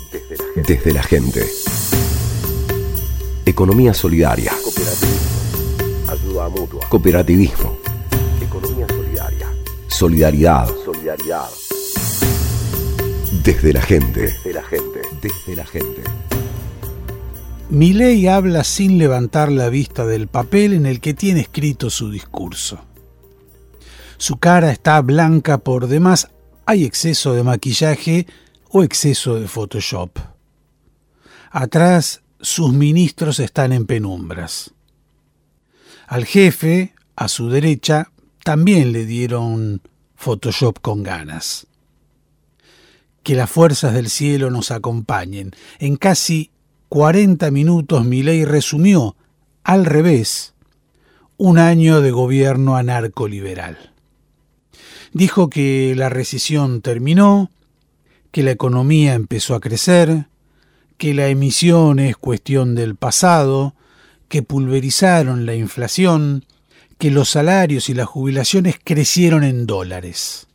Desde la gente. Economía solidaria. Ayuda mutua. Cooperativismo. Economía solidaria. Solidaridad. Desde la gente. Desde la gente. Milei habla sin levantar la vista del papel en el que tiene escrito su discurso. Su cara está blanca por demás, hay exceso de maquillaje o exceso de Photoshop. Atrás, sus ministros están en penumbras. Al jefe, a su derecha, también le dieron Photoshop con ganas. Que las fuerzas del cielo nos acompañen. En casi 40 minutos Milei resumió, al revés, un año de gobierno anarcoliberal. Dijo que la recesión terminó, que la economía empezó a crecer, que la emisión es cuestión del pasado, que pulverizaron la inflación, que los salarios y las jubilaciones crecieron en dólares.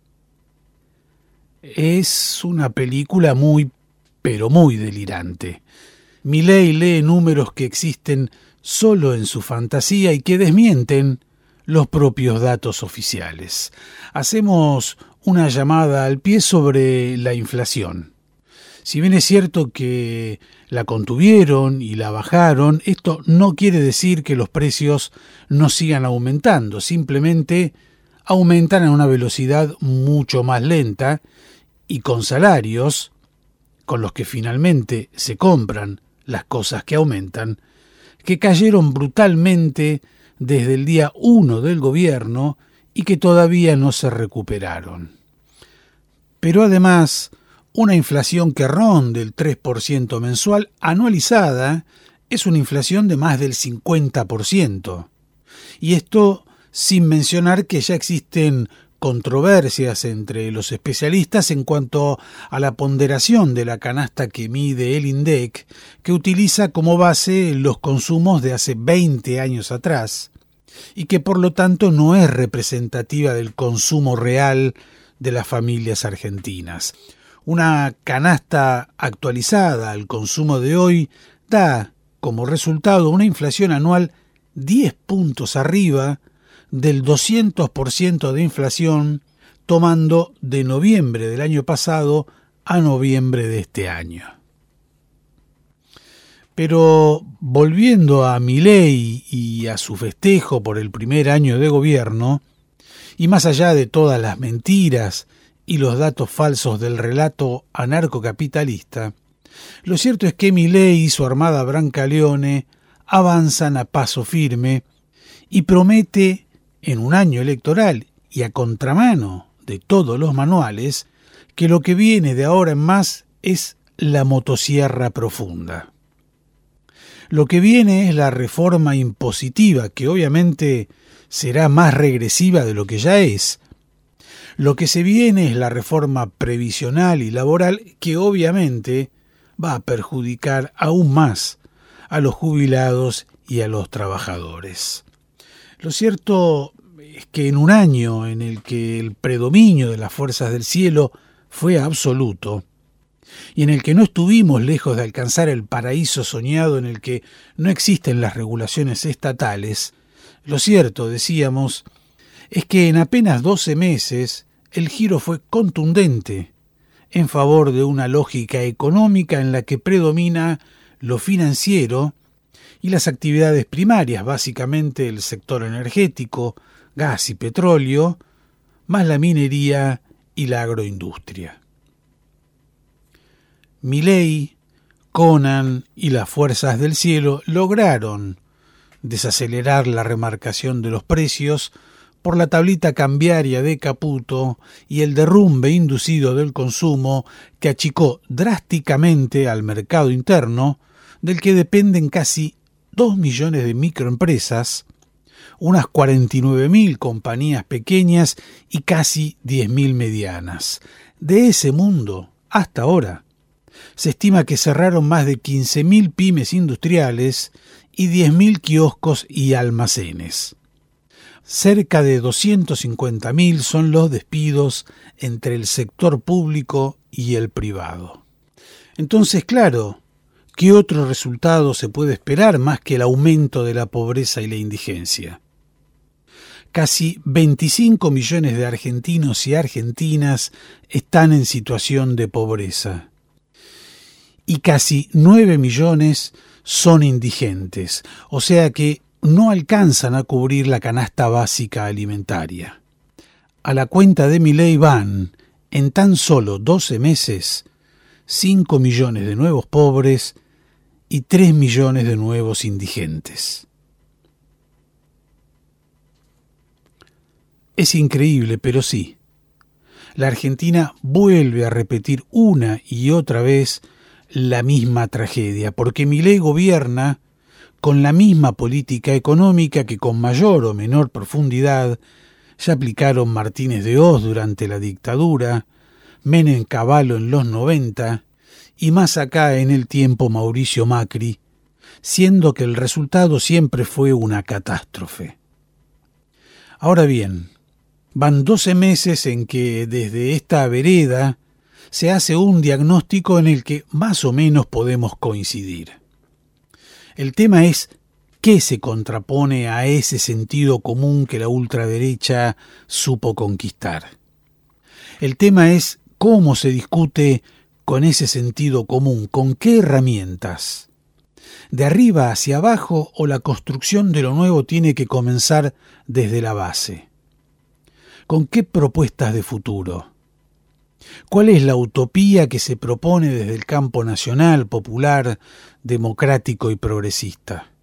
Es una película muy, pero muy delirante. Milei lee números que existen solo en su fantasía y que desmienten los propios datos oficiales. Hacemos una llamada al pie sobre la inflación. Si bien es cierto que la contuvieron y la bajaron, esto no quiere decir que los precios no sigan aumentando, simplemente aumentan a una velocidad mucho más lenta y con salarios con los que finalmente se compran las cosas que aumentan, que cayeron brutalmente desde el día 1 del gobierno y que todavía no se recuperaron. Pero además, una inflación que ronde el 3% mensual anualizada es una inflación de más del 50%. Y esto sin mencionar que ya existen controversias entre los especialistas en cuanto a la ponderación de la canasta que mide el INDEC, que utiliza como base los consumos de hace 20 años atrás, y que por lo tanto no es representativa del consumo real de las familias argentinas. Una canasta actualizada al consumo de hoy da como resultado una inflación anual 10 puntos arriba del 200% de inflación, tomando de noviembre del año pasado a noviembre de este año. Pero volviendo a Milei y a su festejo por el primer año de gobierno, y más allá de todas las mentiras y los datos falsos del relato anarcocapitalista, lo cierto es que Milei y su armada Brancaleone avanzan a paso firme y promete, en un año electoral y a contramano de todos los manuales, que lo que viene de ahora en más es la motosierra profunda. Lo que viene es la reforma impositiva, que obviamente será más regresiva de lo que ya es. Lo que se viene es la reforma previsional y laboral, que obviamente va a perjudicar aún más a los jubilados y a los trabajadores. Lo cierto es que en un año en el que el predominio de las fuerzas del cielo fue absoluto, y en el que no estuvimos lejos de alcanzar el paraíso soñado en el que no existen las regulaciones estatales, lo cierto, decíamos, es que en apenas 12 meses el giro fue contundente en favor de una lógica económica en la que predomina lo financiero y las actividades primarias, básicamente el sector energético, gas y petróleo, más la minería y la agroindustria. Milei, Conan y las fuerzas del cielo lograron desacelerar la remarcación de los precios por la tablita cambiaria de Caputo y el derrumbe inducido del consumo que achicó drásticamente al mercado interno, del que dependen casi 2 millones de microempresas, unas 49.000 compañías pequeñas y casi 10.000 medianas. De ese mundo, hasta ahora, se estima que cerraron más de 15.000 pymes industriales y 10.000 kioscos y almacenes. Cerca de 250.000 son los despidos entre el sector público y el privado. Entonces, claro, ¿qué otro resultado se puede esperar más que el aumento de la pobreza y la indigencia? Casi 25 millones de argentinos y argentinas están en situación de pobreza y casi 9 millones son indigentes, o sea que no alcanzan a cubrir la canasta básica alimentaria. A la cuenta de Milei van, en tan solo 12 meses, 5 millones de nuevos pobres y 3 millones de nuevos indigentes. Es increíble, pero sí. La Argentina vuelve a repetir una y otra vez la misma tragedia, porque Milei gobierna con la misma política económica que con mayor o menor profundidad ya aplicaron Martínez de Hoz durante la dictadura, Menem Cavallo en los 90 y más acá en el tiempo Mauricio Macri, siendo que el resultado siempre fue una catástrofe. Ahora bien, van 12 meses en que desde esta vereda se hace un diagnóstico en el que más o menos podemos coincidir. El tema es qué se contrapone a ese sentido común que la ultraderecha supo conquistar. El tema es cómo se discute con ese sentido común, con qué herramientas. ¿De arriba hacia abajo o la construcción de lo nuevo tiene que comenzar desde la base? ¿Con qué propuestas de futuro? ¿Cuál es la utopía que se propone desde el campo nacional, popular, democrático y progresista?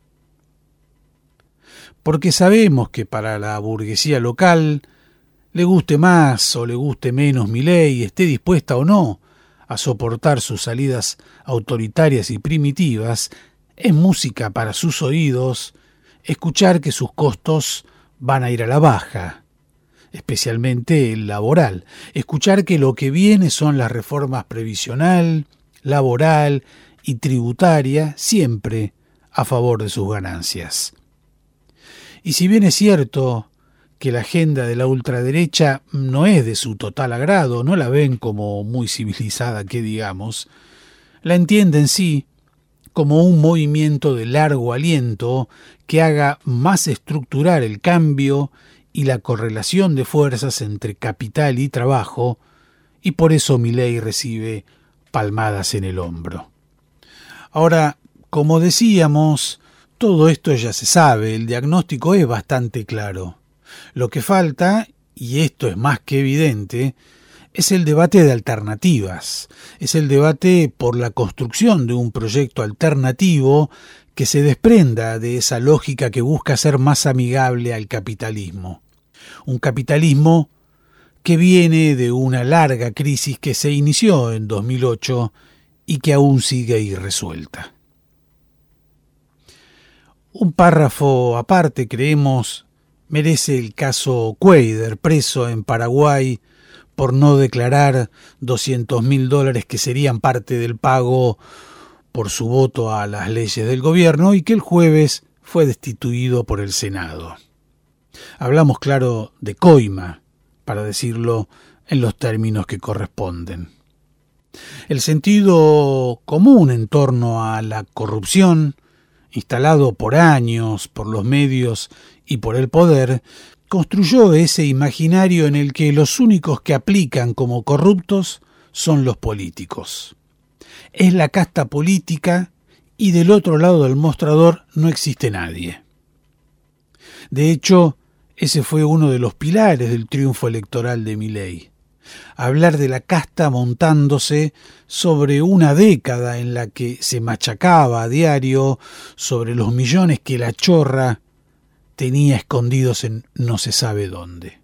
Porque sabemos que para la burguesía local, le guste más o le guste menos Milei, esté dispuesta o no a soportar sus salidas autoritarias y primitivas, es música para sus oídos escuchar que sus costos van a ir a la baja, especialmente el laboral. Escuchar que lo que viene son las reformas previsional, laboral y tributaria, siempre a favor de sus ganancias. Y si bien es cierto que la agenda de la ultraderecha no es de su total agrado, no la ven como muy civilizada, que digamos, la entienden sí como un movimiento de largo aliento que haga más estructurar el cambio y la correlación de fuerzas entre capital y trabajo, y por eso Milei recibe palmadas en el hombro. Ahora, como decíamos, todo esto ya se sabe, el diagnóstico es bastante claro. Lo que falta, y esto es más que evidente, es el debate de alternativas, es el debate por la construcción de un proyecto alternativo que se desprenda de esa lógica que busca ser más amigable al capitalismo. Un capitalismo que viene de una larga crisis que se inició en 2008 y que aún sigue irresuelta. Un párrafo aparte, creemos, merece el caso Cuadra, preso en Paraguay por no declarar $200.000 que serían parte del pago por su voto a las leyes del gobierno y que el jueves fue destituido por el Senado. Hablamos, claro, de coima, para decirlo en los términos que corresponden. El sentido común en torno a la corrupción, instalado por años por los medios y por el poder, construyó ese imaginario en el que los únicos que aplican como corruptos son los políticos. Es la casta política y del otro lado del mostrador no existe nadie. De hecho, ese fue uno de los pilares del triunfo electoral de Milei. Hablar de la casta montándose sobre una década en la que se machacaba a diario sobre los millones que la chorra tenía escondidos en no se sabe dónde.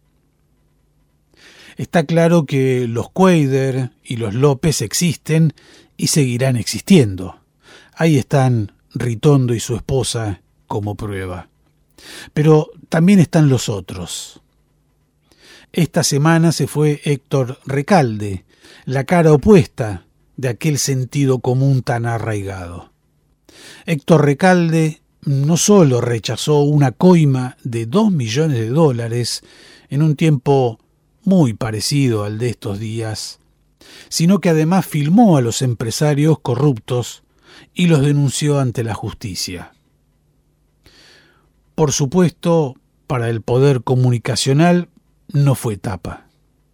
Está claro que los Cuadra y los López existen y seguirán existiendo. Ahí están Ritondo y su esposa como prueba. Pero también están los otros. Esta semana se fue Héctor Recalde, la cara opuesta de aquel sentido común tan arraigado. Héctor Recalde no solo rechazó una coima de $2 millones en un tiempo muy parecido al de estos días, sino que además filmó a los empresarios corruptos y los denunció ante la justicia. Por supuesto, para el poder comunicacional no fue tapa.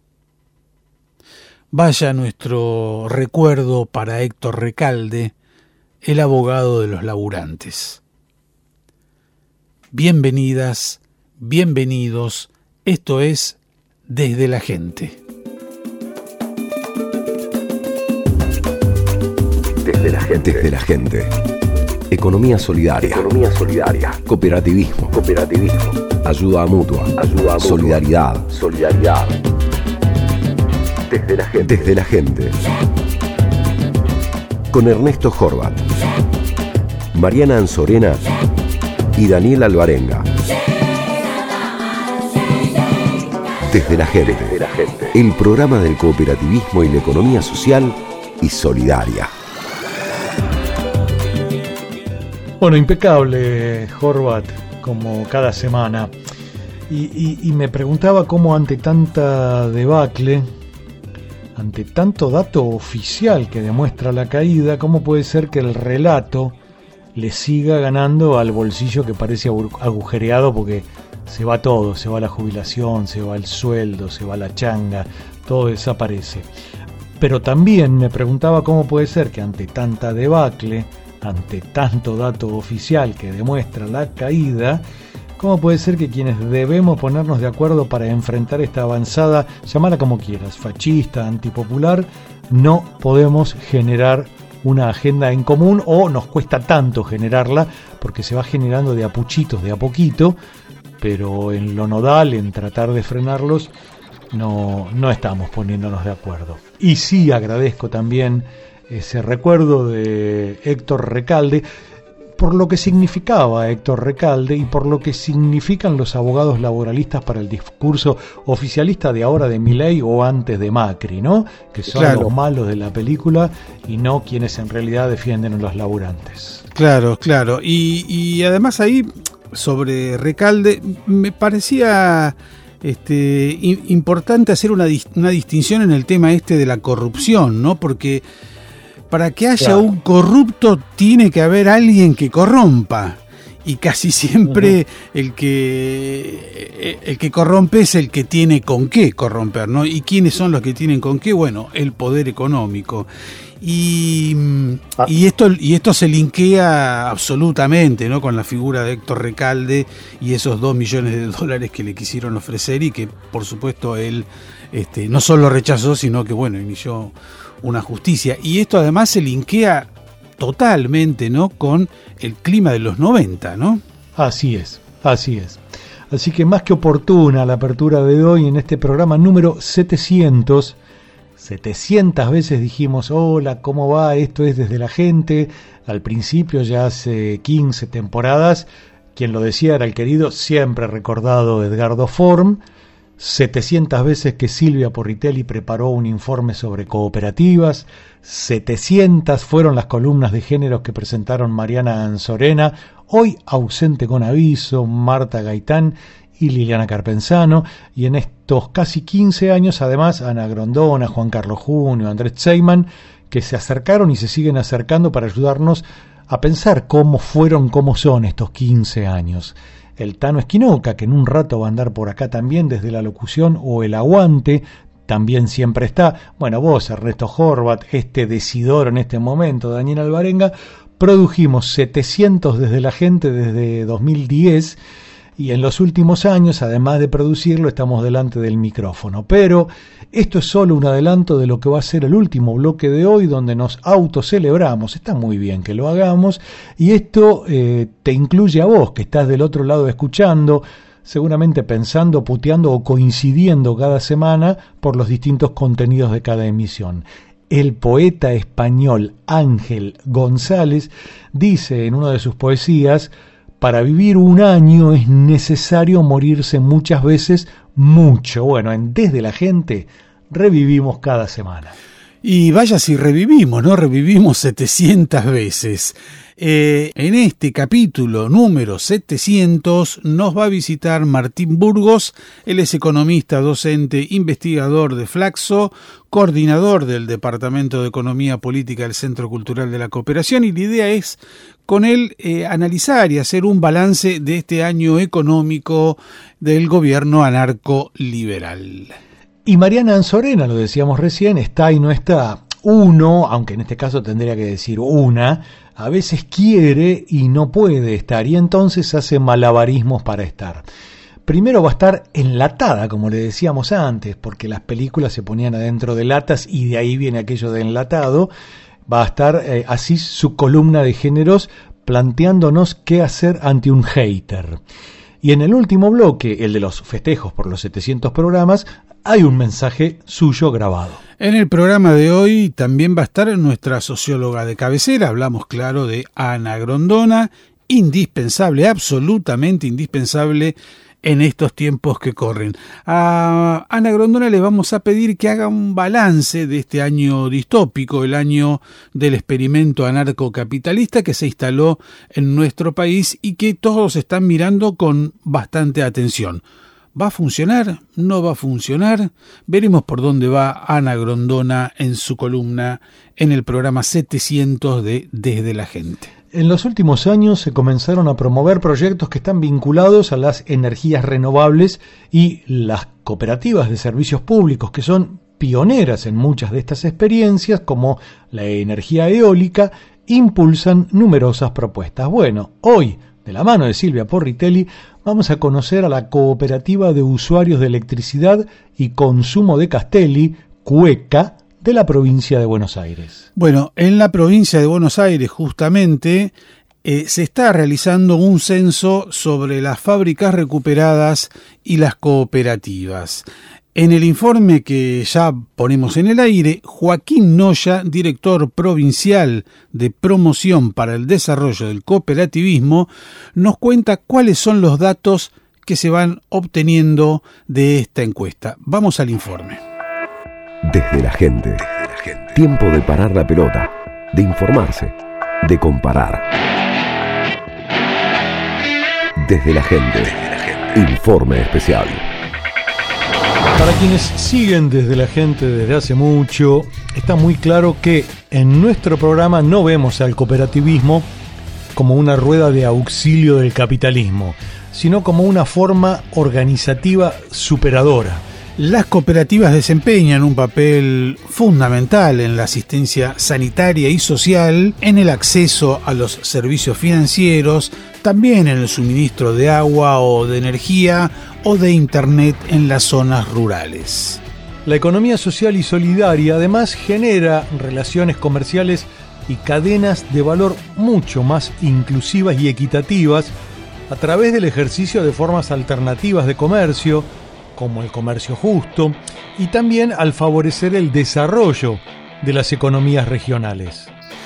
Vaya nuestro recuerdo para Héctor Recalde, el abogado de los laburantes. Bienvenidas, bienvenidos, esto es Desde la Gente. Desde la gente. Desde la gente. Economía solidaria. Economía solidaria. Cooperativismo. Cooperativismo. Ayuda mutua. Ayuda mutua. Solidaridad. Solidaridad. Desde la gente. Desde la gente. Con Ernesto Horvath, Mariana Anzorena y Daniel Alvarenga. Desde la gente. Desde la gente. El programa del cooperativismo y la economía social y solidaria. Bueno, impecable, Horvath, como cada semana. Y me preguntaba cómo ante tanta debacle, ante tanto dato oficial que demuestra la caída, cómo puede ser que el relato le siga ganando al bolsillo que parece agujereado, porque se va todo, se va la jubilación, se va el sueldo, se va la changa, todo desaparece. Pero también me preguntaba cómo puede ser que ante tanta debacle, ante tanto dato oficial que demuestra la caída, ¿cómo puede ser que quienes debemos ponernos de acuerdo para enfrentar esta avanzada, llamala como quieras, fascista, antipopular, no podemos generar una agenda en común, o nos cuesta tanto generarla porque se va generando de a puchitos, de a poquito, pero en lo nodal, en tratar de frenarlos, no estamos poniéndonos de acuerdo? Y sí agradezco también ese recuerdo de Héctor Recalde, por lo que significaba Héctor Recalde y por lo que significan los abogados laboralistas para el discurso oficialista de ahora de Milei o antes de Macri, ¿no? Que son los malos de la película y no quienes en realidad defienden a los laburantes. Claro. Y además ahí, sobre Recalde, me parecía importante hacer una distinción en el tema de la corrupción, ¿no? Porque para que haya un corrupto tiene que haber alguien que corrompa, y casi siempre el que corrompe es el que tiene con qué corromper, ¿no? ¿Y quiénes son los que tienen con qué? Bueno, el poder económico. Y esto se linkea absolutamente, ¿no?, con la figura de Héctor Recalde y esos $2 millones que le quisieron ofrecer, y que por supuesto él no solo rechazó, sino que inició una justicia. Y esto además se linkea totalmente, ¿no?, con el clima de los 90, ¿no? Así es. Así que más que oportuna la apertura de hoy en este programa número 700 veces dijimos: hola, ¿cómo va? Esto es Desde la Gente. Al principio, ya hace 15 temporadas, quien lo decía era el querido, siempre recordado Edgardo Form. 700 veces que Silvia Porritelli preparó un informe sobre cooperativas. 700 fueron las columnas de géneros que presentaron Mariana Anzorena, hoy ausente con aviso, Marta Gaitán y Liliana Carpenzano. Y en estos casi 15 años, además, Ana Grondona, Juan Carlos Junio, Andrés Zeiman, que se acercaron y se siguen acercando para ayudarnos a pensar cómo son estos 15 años. El Tano Esquinoca, que en un rato va a andar por acá también desde la locución, o el Aguante, también siempre está. Bueno, vos, Ernesto Horvath, decidor en este momento, Daniel Alvarenga, produjimos 700 Desde la Gente desde 2010, y en los últimos años, además de producirlo, estamos delante del micrófono. Pero esto es solo un adelanto de lo que va a ser el último bloque de hoy, donde nos autocelebramos. Está muy bien que lo hagamos, y esto te incluye a vos, que estás del otro lado escuchando, seguramente pensando, puteando o coincidiendo cada semana por los distintos contenidos de cada emisión. El poeta español Ángel González dice en una de sus poesías: para vivir un año es necesario morirse muchas veces mucho. Bueno, en Desde la Gente revivimos cada semana. Y vaya si revivimos, ¿no? Revivimos 700 veces. En este capítulo número 700 nos va a visitar Martín Burgos. Él es economista, docente, investigador de Flaxo, coordinador del Departamento de Economía Política del Centro Cultural de la Cooperación, y la idea es con él analizar y hacer un balance de este año económico del gobierno anarco-liberal. Y Mariana Anzorena, lo decíamos recién, está y no está. Uno, aunque en este caso tendría que decir una, a veces quiere y no puede estar, y entonces hace malabarismos para estar. Primero va a estar enlatada, como le decíamos antes, porque las películas se ponían adentro de latas y de ahí viene aquello de enlatado. Va a estar así su columna de géneros planteándonos qué hacer ante un hater. Y en el último bloque, el de los festejos por los 700 programas, hay un mensaje suyo grabado. En el programa de hoy también va a estar nuestra socióloga de cabecera. Hablamos, claro, de Ana Grondona, indispensable, absolutamente indispensable en estos tiempos que corren. A Ana Grondona le vamos a pedir que haga un balance de este año distópico, el año del experimento anarcocapitalista que se instaló en nuestro país y que todos están mirando con bastante atención. ¿Va a funcionar? ¿No va a funcionar? Veremos por dónde va Ana Grondona en su columna en el programa 700 de Desde la Gente. En los últimos años se comenzaron a promover proyectos que están vinculados a las energías renovables y las cooperativas de servicios públicos, que son pioneras en muchas de estas experiencias, como la energía eólica, impulsan numerosas propuestas. Bueno, hoy, de la mano de Silvia Porritelli, vamos a conocer a la Cooperativa de Usuarios de Electricidad y Consumo de Castelli, CUECA, de la provincia de Buenos Aires. Bueno, en la provincia de Buenos Aires justamente se está realizando un censo sobre las fábricas recuperadas y las cooperativas. En el informe que ya ponemos en el aire, Joaquín Noya, director provincial de Promoción para el Desarrollo del Cooperativismo, nos cuenta cuáles son los datos que se van obteniendo de esta encuesta. Vamos al informe. Desde la gente. Tiempo de parar la pelota, de informarse, de comparar. Desde la gente. Informe especial. Para quienes siguen Desde la Gente desde hace mucho, está muy claro que en nuestro programa no vemos al cooperativismo como una rueda de auxilio del capitalismo, sino como una forma organizativa superadora. Las cooperativas desempeñan un papel fundamental en la asistencia sanitaria y social, en el acceso a los servicios financieros, también en el suministro de agua o de energía o de internet en las zonas rurales. La economía social y solidaria además genera relaciones comerciales y cadenas de valor mucho más inclusivas y equitativas a través del ejercicio de formas alternativas de comercio, como el comercio justo, y también al favorecer el desarrollo de las economías regionales.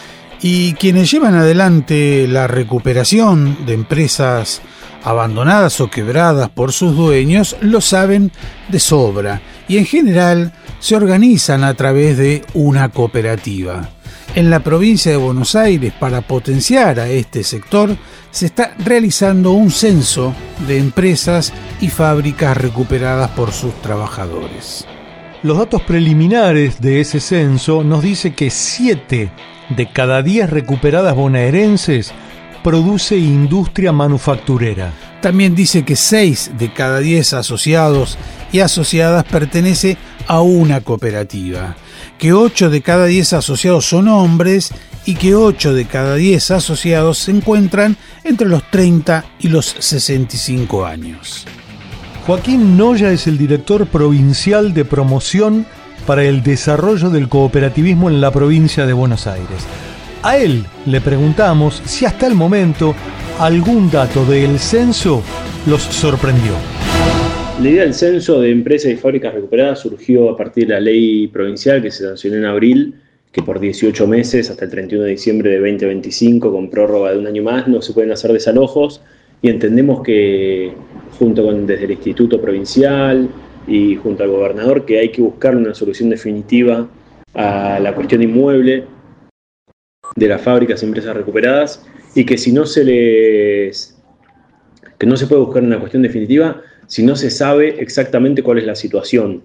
Y quienes llevan adelante la recuperación de empresas abandonadas o quebradas por sus dueños lo saben de sobra y en general se organizan a través de una cooperativa. En la provincia de Buenos Aires, para potenciar a este sector, se está realizando un censo de empresas y fábricas recuperadas por sus trabajadores. Los datos preliminares de ese censo nos dice que 7 de cada 10 recuperadas bonaerenses produce industria manufacturera. También dice que 6 de cada 10 asociados y asociadas pertenece a una cooperativa, que 8 de cada 10 asociados son hombres y que 8 de cada 10 asociados se encuentran entre los 30 y los 65 años. Joaquín Noya es el director provincial de Promoción para el Desarrollo del Cooperativismo en la provincia de Buenos Aires. A él le preguntamos si hasta el momento algún dato del censo los sorprendió. La idea del censo de empresas y fábricas recuperadas surgió a partir de la ley provincial que se sancionó en abril, que por 18 meses, hasta el 31 de diciembre de 2025, con prórroga de un año más, no se pueden hacer desalojos, y entendemos que junto con desde el Instituto Provincial y junto al gobernador que hay que buscar una solución definitiva a la cuestión inmueble de las fábricas y empresas recuperadas, y que si no que no se puede buscar una cuestión definitiva si no se sabe exactamente cuál es la situación.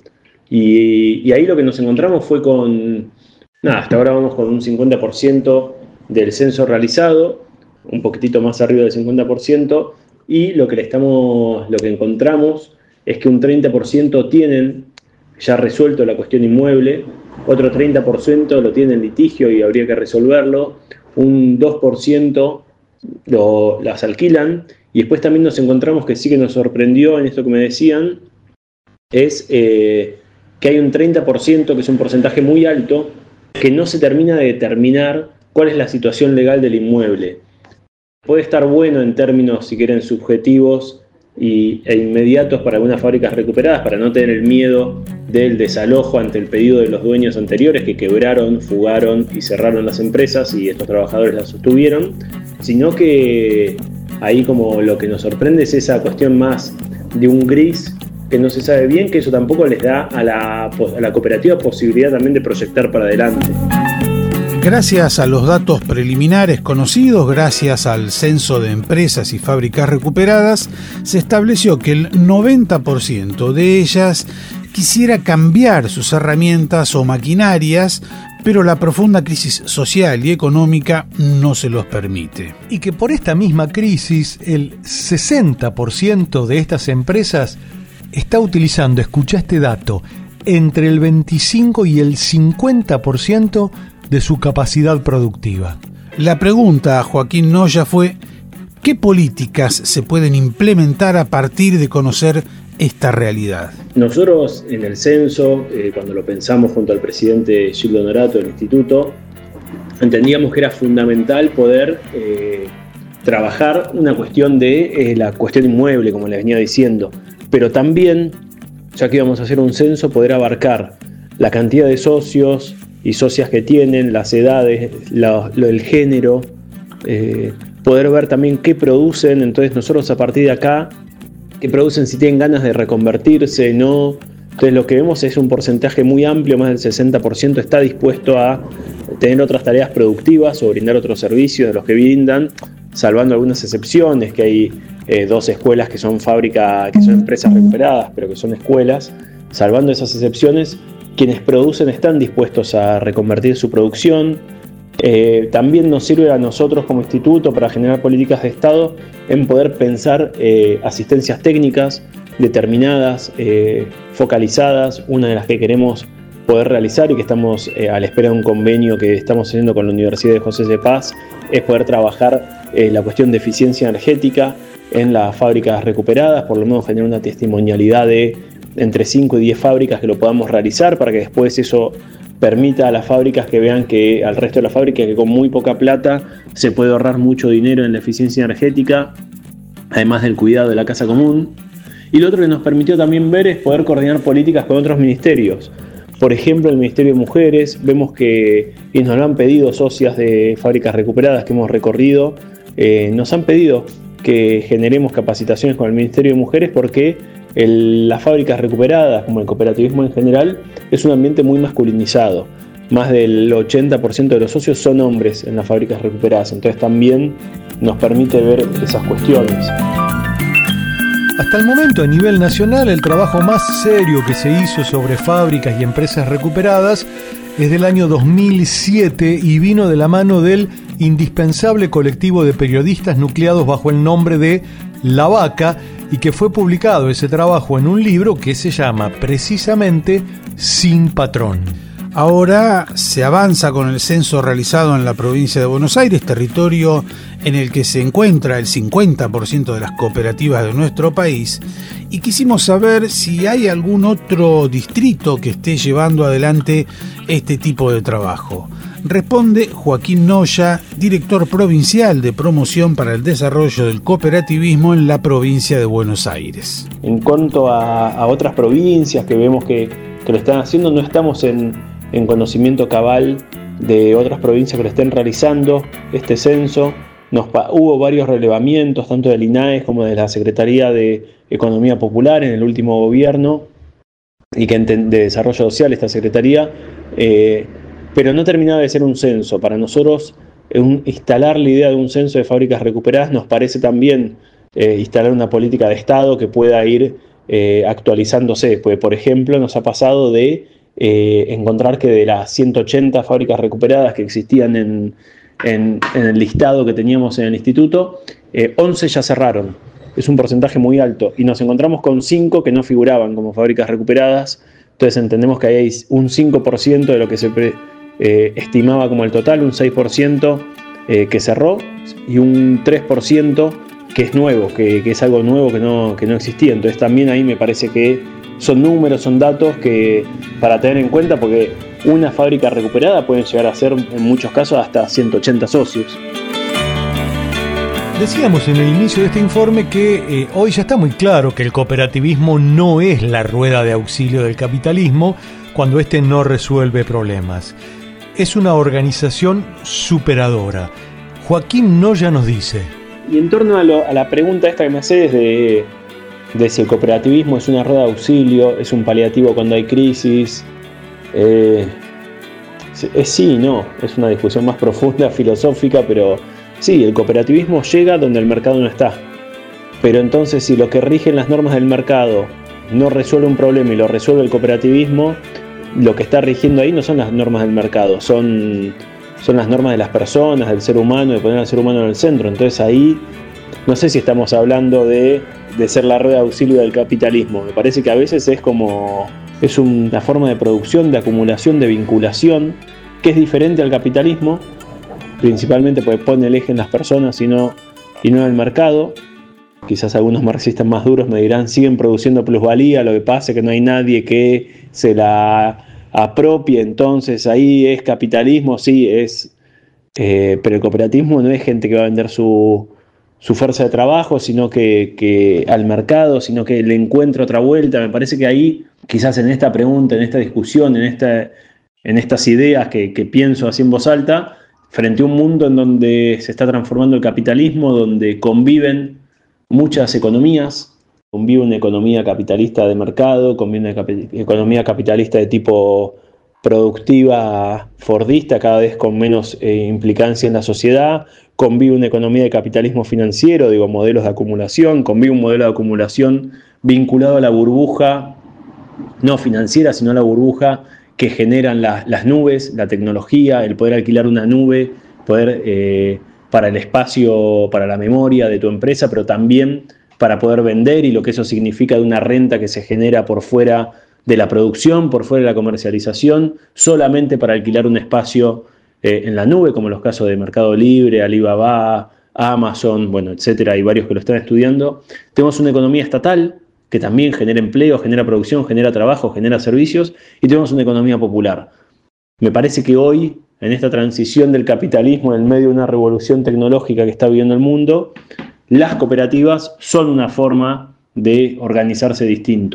Y ahí lo que nos encontramos fue hasta ahora vamos con un 50% del censo realizado, un poquitito más arriba del 50%, y lo que encontramos es que un 30% tienen ya resuelto la cuestión inmueble, otro 30% lo tiene en litigio y habría que resolverlo, un 2% las alquilan, y después también nos encontramos que sí que nos sorprendió en esto que me decían, es que hay un 30%, que es un porcentaje muy alto, que no se termina de determinar cuál es la situación legal del inmueble. Puede estar bueno en términos, si quieren, subjetivos e inmediatos para algunas fábricas recuperadas, para no tener el miedo del desalojo ante el pedido de los dueños anteriores que quebraron, fugaron y cerraron las empresas y estos trabajadores las sostuvieron, sino que ahí como lo que nos sorprende es esa cuestión más de un gris que no se sabe bien, que eso tampoco les da a la cooperativa posibilidad también de proyectar para adelante. Gracias a los datos preliminares conocidos, gracias al censo de empresas y fábricas recuperadas, se estableció que el 90% de ellas quisiera cambiar sus herramientas o maquinarias, pero la profunda crisis social y económica no se los permite. Y que por esta misma crisis, el 60% de estas empresas está utilizando, escucha este dato, entre el 25 y el 50% de su capacidad productiva. La pregunta a Joaquín Noya fue: ¿qué políticas se pueden implementar a partir de conocer esta realidad? Nosotros en el censo, cuando lo pensamos junto al presidente Gildo Norato del instituto, entendíamos que era fundamental poder trabajar una cuestión de la cuestión inmueble, como les venía diciendo, pero también, ya que íbamos a hacer un censo, poder abarcar la cantidad de socios y socias que tienen, las edades, el género, poder ver también qué producen. Entonces nosotros a partir de acá, qué producen, si tienen ganas de reconvertirse, no. Entonces lo que vemos es un porcentaje muy amplio, más del 60% está dispuesto a tener otras tareas productivas o brindar otros servicios de los que brindan, salvando algunas excepciones, que hay 2 escuelas que son fábricas, que son empresas recuperadas, pero que son escuelas. Salvando esas excepciones, quienes producen están dispuestos a reconvertir su producción. También nos sirve a nosotros como instituto para generar políticas de Estado en poder pensar asistencias técnicas determinadas, focalizadas. Una de las que queremos poder realizar y que estamos a la espera de un convenio que estamos haciendo con la Universidad de José de Paz es poder trabajar la cuestión de eficiencia energética en las fábricas recuperadas, por lo menos generar una testimonialidad de entre 5 y 10 fábricas que lo podamos realizar, para que después eso permita a las fábricas que vean que al resto de las fábricas que con muy poca plata se puede ahorrar mucho dinero en la eficiencia energética, además del cuidado de la casa común. Y lo otro que nos permitió también ver es poder coordinar políticas con otros ministerios. Por ejemplo, el Ministerio de Mujeres, vemos que, y nos lo han pedido socias de fábricas recuperadas que hemos recorrido, nos han pedido que generemos capacitaciones con el Ministerio de Mujeres porque las fábricas recuperadas, como el cooperativismo en general, es un ambiente muy masculinizado. Más del 80% de los socios son hombres en las fábricas recuperadas, entonces también nos permite ver esas cuestiones. Hasta el momento, a nivel nacional, el trabajo más serio que se hizo sobre fábricas y empresas recuperadas es del año 2007 y vino de la mano del indispensable colectivo de periodistas nucleados bajo el nombre de La Vaca, y que fue publicado ese trabajo en un libro que se llama precisamente Sin Patrón. Ahora se avanza con el censo realizado en la provincia de Buenos Aires, territorio en el que se encuentra el 50% de las cooperativas de nuestro país, y quisimos saber si hay algún otro distrito que esté llevando adelante este tipo de trabajo. Responde Joaquín Noya, director provincial de promoción para el desarrollo del cooperativismo en la provincia de Buenos Aires. En cuanto a otras provincias que vemos que lo están haciendo, no estamos en conocimiento cabal de otras provincias que lo estén realizando este censo. Hubo varios relevamientos, tanto del INAES como de la Secretaría de Economía Popular en el último gobierno, y que de Desarrollo Social, esta Secretaría, pero no terminaba de ser un censo. Para nosotros, instalar la idea de un censo de fábricas recuperadas nos parece también instalar una política de Estado que pueda ir actualizándose. Pues, por ejemplo, nos ha pasado de encontrar que de las 180 fábricas recuperadas que existían en el listado que teníamos en el instituto, 11 ya cerraron. Es un porcentaje muy alto. Y nos encontramos con 5 que no figuraban como fábricas recuperadas. Entonces entendemos que hay un 5% de lo que se estimaba como el total, un 6% que cerró y un 3% que es nuevo, que es algo nuevo que no existía. Entonces también ahí me parece que son números, son datos que para tener en cuenta, porque una fábrica recuperada pueden llegar a ser en muchos casos hasta 180 socios. Decíamos en el inicio de este informe que hoy ya está muy claro que el cooperativismo no es la rueda de auxilio del capitalismo cuando éste no resuelve problemas. Es una organización superadora. Joaquín Noya nos dice: y en torno a la pregunta esta que me haces de si el cooperativismo es una rueda de auxilio, es un paliativo cuando hay crisis, sí y no, es una discusión más profunda, filosófica, pero sí, el cooperativismo llega donde el mercado no está. Pero entonces, si lo que rigen las normas del mercado no resuelve un problema y lo resuelve el cooperativismo, lo que está rigiendo ahí no son las normas del mercado, son las normas de las personas, del ser humano, de poner al ser humano en el centro. Entonces ahí no sé si estamos hablando de ser la rueda de auxilio del capitalismo. Me parece que a veces es una forma de producción, de acumulación, de vinculación, que es diferente al capitalismo, principalmente porque pone el eje en las personas y no en el mercado. Quizás algunos marxistas más duros me dirán, siguen produciendo plusvalía, lo que pasa es que no hay nadie que se la apropie, entonces ahí es capitalismo, sí, pero el cooperativismo no es gente que va a vender su fuerza de trabajo, sino que al mercado, sino que le encuentra otra vuelta. Me parece que ahí, quizás en esta pregunta, en esta discusión, en estas ideas que pienso así en voz alta, frente a un mundo en donde se está transformando el capitalismo, donde conviven muchas economías, convive una economía capitalista de mercado, convive una economía capitalista de tipo productiva fordista, cada vez con menos implicancia en la sociedad, convive una economía de capitalismo financiero, digo, modelos de acumulación, convive un modelo de acumulación vinculado a la burbuja, no financiera, sino a la burbuja que generan las nubes, la tecnología, el poder alquilar una nube, poder para el espacio, para la memoria de tu empresa, pero también para poder vender, y lo que eso significa de una renta que se genera por fuera de la producción, por fuera de la comercialización, solamente para alquilar un espacio en la nube, como en los casos de Mercado Libre, Alibaba, Amazon, bueno, etcétera, hay varios que lo están estudiando. Tenemos una economía estatal que también genera empleo, genera producción, genera trabajo, genera servicios, y tenemos una economía popular. Me parece que hoy, en esta transición del capitalismo en medio de una revolución tecnológica que está viviendo el mundo, las cooperativas son una forma de organizarse distinto.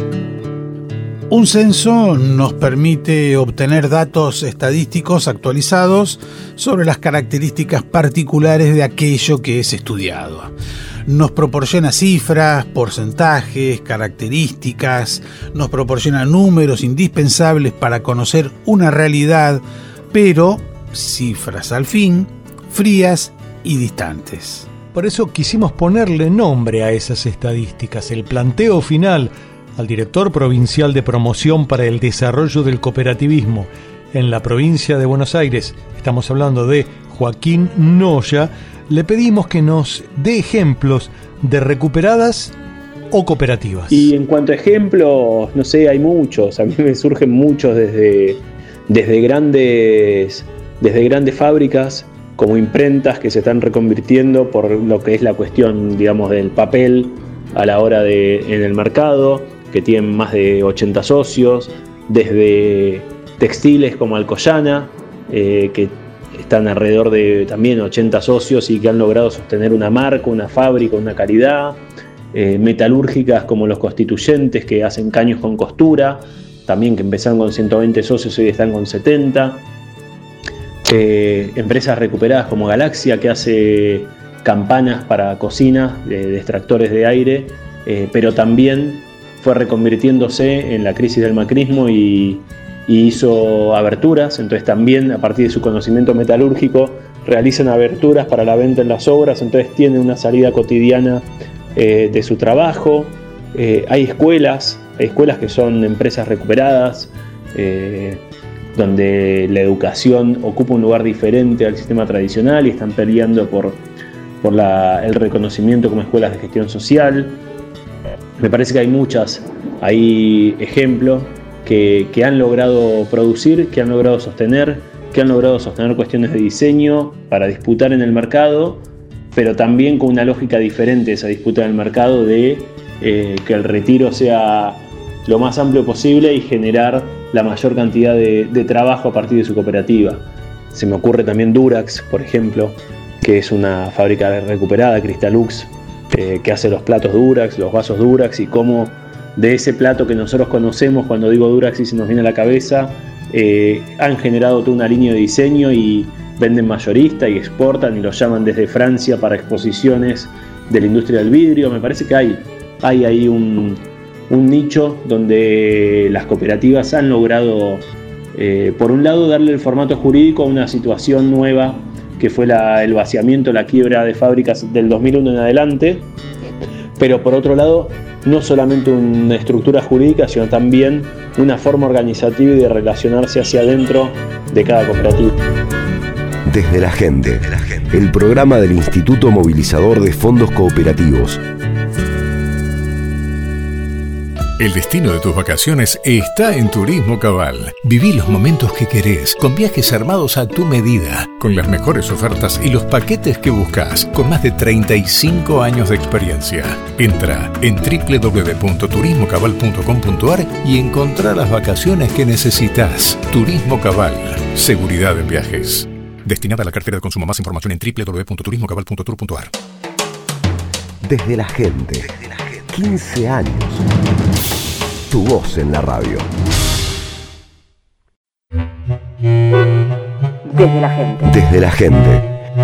Un censo nos permite obtener datos estadísticos actualizados sobre las características particulares de aquello que es estudiado. Nos proporciona cifras, porcentajes, características, nos proporciona números indispensables para conocer una realidad, pero cifras al fin, frías y distantes. Por eso quisimos ponerle nombre a esas estadísticas. El planteo final al director provincial de promoción para el desarrollo del cooperativismo en la provincia de Buenos Aires, estamos hablando de Joaquín Noya, le pedimos que nos dé ejemplos de recuperadas o cooperativas. Y en cuanto a ejemplos, no sé, hay muchos. A mí me surgen muchos desde grandes fábricas, como imprentas que se están reconvirtiendo por lo que es la cuestión, digamos, del papel a la hora en el mercado, que tienen más de 80 socios, desde textiles como Alcoyana, que están alrededor de también 80 socios y que han logrado sostener una marca, una fábrica, una calidad, metalúrgicas como Los Constituyentes, que hacen caños con costura, también que empezaron con 120 socios y hoy están con 70, empresas recuperadas como Galaxia, que hace campanas para cocina de extractores de aire, pero también fue reconvirtiéndose en la crisis del macrismo y y hizo aberturas, entonces también a partir de su conocimiento metalúrgico realizan aberturas para la venta en las obras, entonces tiene una salida cotidiana de su trabajo. Hay escuelas que son empresas recuperadas, donde la educación ocupa un lugar diferente al sistema tradicional y están peleando por el reconocimiento como escuelas de gestión social. Me parece que hay ejemplos que han logrado producir, que han logrado sostener cuestiones de diseño para disputar en el mercado, pero también con una lógica diferente esa disputa en el mercado de que el retiro sea lo más amplio posible y generar la mayor cantidad de trabajo a partir de su cooperativa. Se me ocurre también Durax, por ejemplo, que es una fábrica recuperada, Cristalux, que hace los platos Durax, los vasos Durax, y cómo de ese plato que nosotros conocemos, cuando digo Durax y se nos viene a la cabeza, han generado toda una línea de diseño y venden mayorista y exportan y los llaman desde Francia para exposiciones de la industria del vidrio. Me parece que hay ahí un nicho donde las cooperativas han logrado, por un lado, darle el formato jurídico a una situación nueva que fue el vaciamiento, la quiebra de fábricas del 2001 en adelante, pero por otro lado, no solamente una estructura jurídica, sino también una forma organizativa y de relacionarse hacia adentro de cada cooperativa. Desde la gente, el programa del Instituto Movilizador de Fondos Cooperativos. El destino de tus vacaciones está en Turismo Cabal. Viví los momentos que querés, con viajes armados a tu medida, con las mejores ofertas y los paquetes que buscas, con más de 35 años de experiencia. Entra en www.turismocabal.com.ar y encontrá las vacaciones que necesitas. Turismo Cabal, seguridad en viajes. Destinada a la cartera de consumo. Más información en www.turismocabal.tour.ar. Desde la gente. 15 años. Tu voz en la radio. Desde la gente. Desde la gente.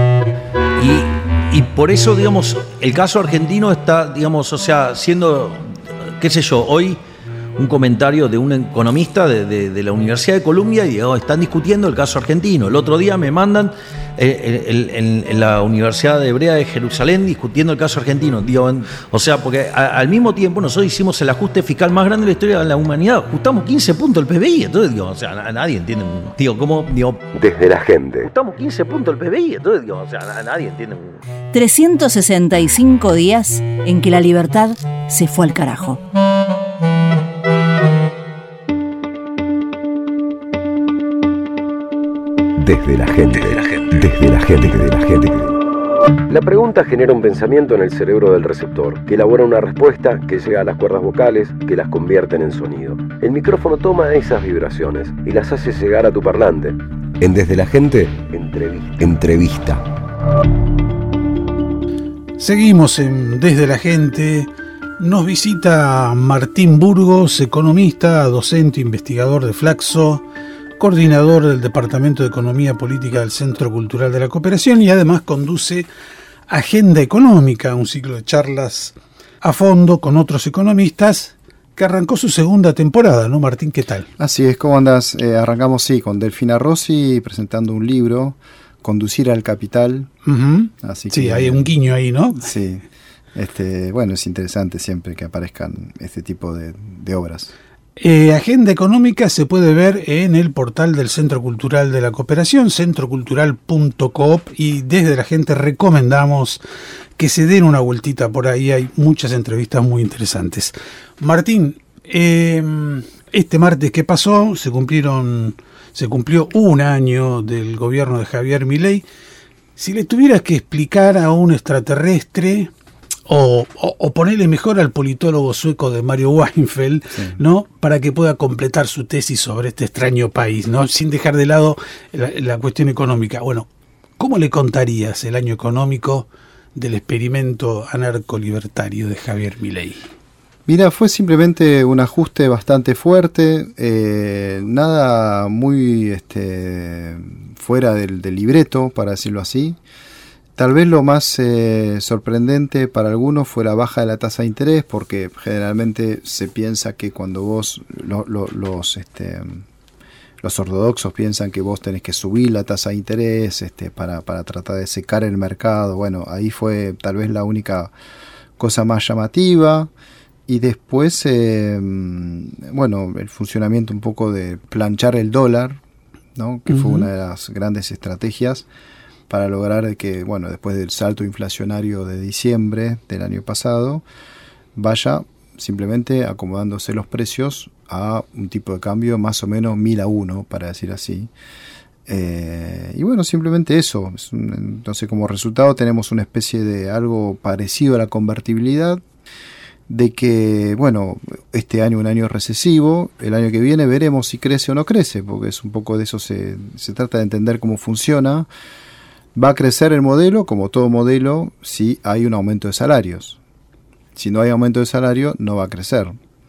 Y por eso, digamos, el caso argentino está, digamos, o sea, siendo, qué sé yo, hoy un comentario de un economista de la Universidad de Columbia y están discutiendo el caso argentino. El otro día me mandan en la Universidad Hebrea de Jerusalén discutiendo el caso argentino. Digo, o sea, porque al mismo tiempo nosotros hicimos el ajuste fiscal más grande de la historia de la humanidad. Ajustamos 15 puntos el PBI. Entonces, digo, o sea, nadie entiende. Digo, ¿cómo? Digo, desde la gente. Ajustamos 15 puntos el PBI. Entonces, digo, o sea, nadie entiende. 365 días en que la libertad se fue al carajo. Desde la gente, desde la gente, desde la gente, desde la gente. La pregunta genera un pensamiento en el cerebro del receptor, que elabora una respuesta que llega a las cuerdas vocales, que las convierten en sonido. El micrófono toma esas vibraciones y las hace llegar a tu parlante. En Desde la gente, entrevista. Seguimos en Desde la gente. Nos visita Martín Burgos, economista, docente, investigador de Flaxo, coordinador del Departamento de Economía Política del Centro Cultural de la Cooperación y además conduce Agenda Económica, un ciclo de charlas a fondo con otros economistas que arrancó su segunda temporada, ¿no, Martín? ¿Qué tal? Así es, ¿cómo andás? Arrancamos, sí, con Delfina Rossi presentando un libro, Conducir al Capital. Uh-huh. Así que, sí, hay un guiño ahí, ¿no? Sí, bueno, es interesante siempre que aparezcan este tipo de obras. Agenda Económica se puede ver en el portal del Centro Cultural de la Cooperación, centrocultural.coop, y desde la gente recomendamos que se den una vueltita por ahí, hay muchas entrevistas muy interesantes. Martín, este martes que pasó se cumplió un año del gobierno de Javier Milei. Si le tuvieras que explicar a un extraterrestre o ponerle mejor al politólogo sueco de Mario Weinfeld, sí, ¿no? Para que pueda completar su tesis sobre este extraño país, ¿no? Sin dejar de lado la cuestión económica. Bueno, ¿cómo le contarías el año económico del experimento anarco-libertario de Javier Milei? Mira, fue simplemente un ajuste bastante fuerte, nada muy fuera del libreto, para decirlo así. Tal vez lo más sorprendente para algunos fue la baja de la tasa de interés, porque generalmente se piensa que cuando vos los ortodoxos piensan que vos tenés que subir la tasa de interés para tratar de secar el mercado. Bueno, ahí fue tal vez la única cosa más llamativa. Y después, bueno, el funcionamiento un poco de planchar el dólar, ¿no? Que fue una de las grandes estrategias para lograr que, bueno, después del salto inflacionario de diciembre del año pasado, vaya simplemente acomodándose los precios a un tipo de cambio más o menos 1000-1, para decir así. Y bueno, simplemente eso. Entonces, como resultado tenemos una especie de algo parecido a la convertibilidad, de que, bueno, este año un año recesivo, el año que viene veremos si crece o no crece, porque es un poco de eso, se trata de entender cómo funciona. Va a crecer el modelo, como todo modelo, si hay un aumento de salarios. Si no hay aumento de salario, no va a crecer.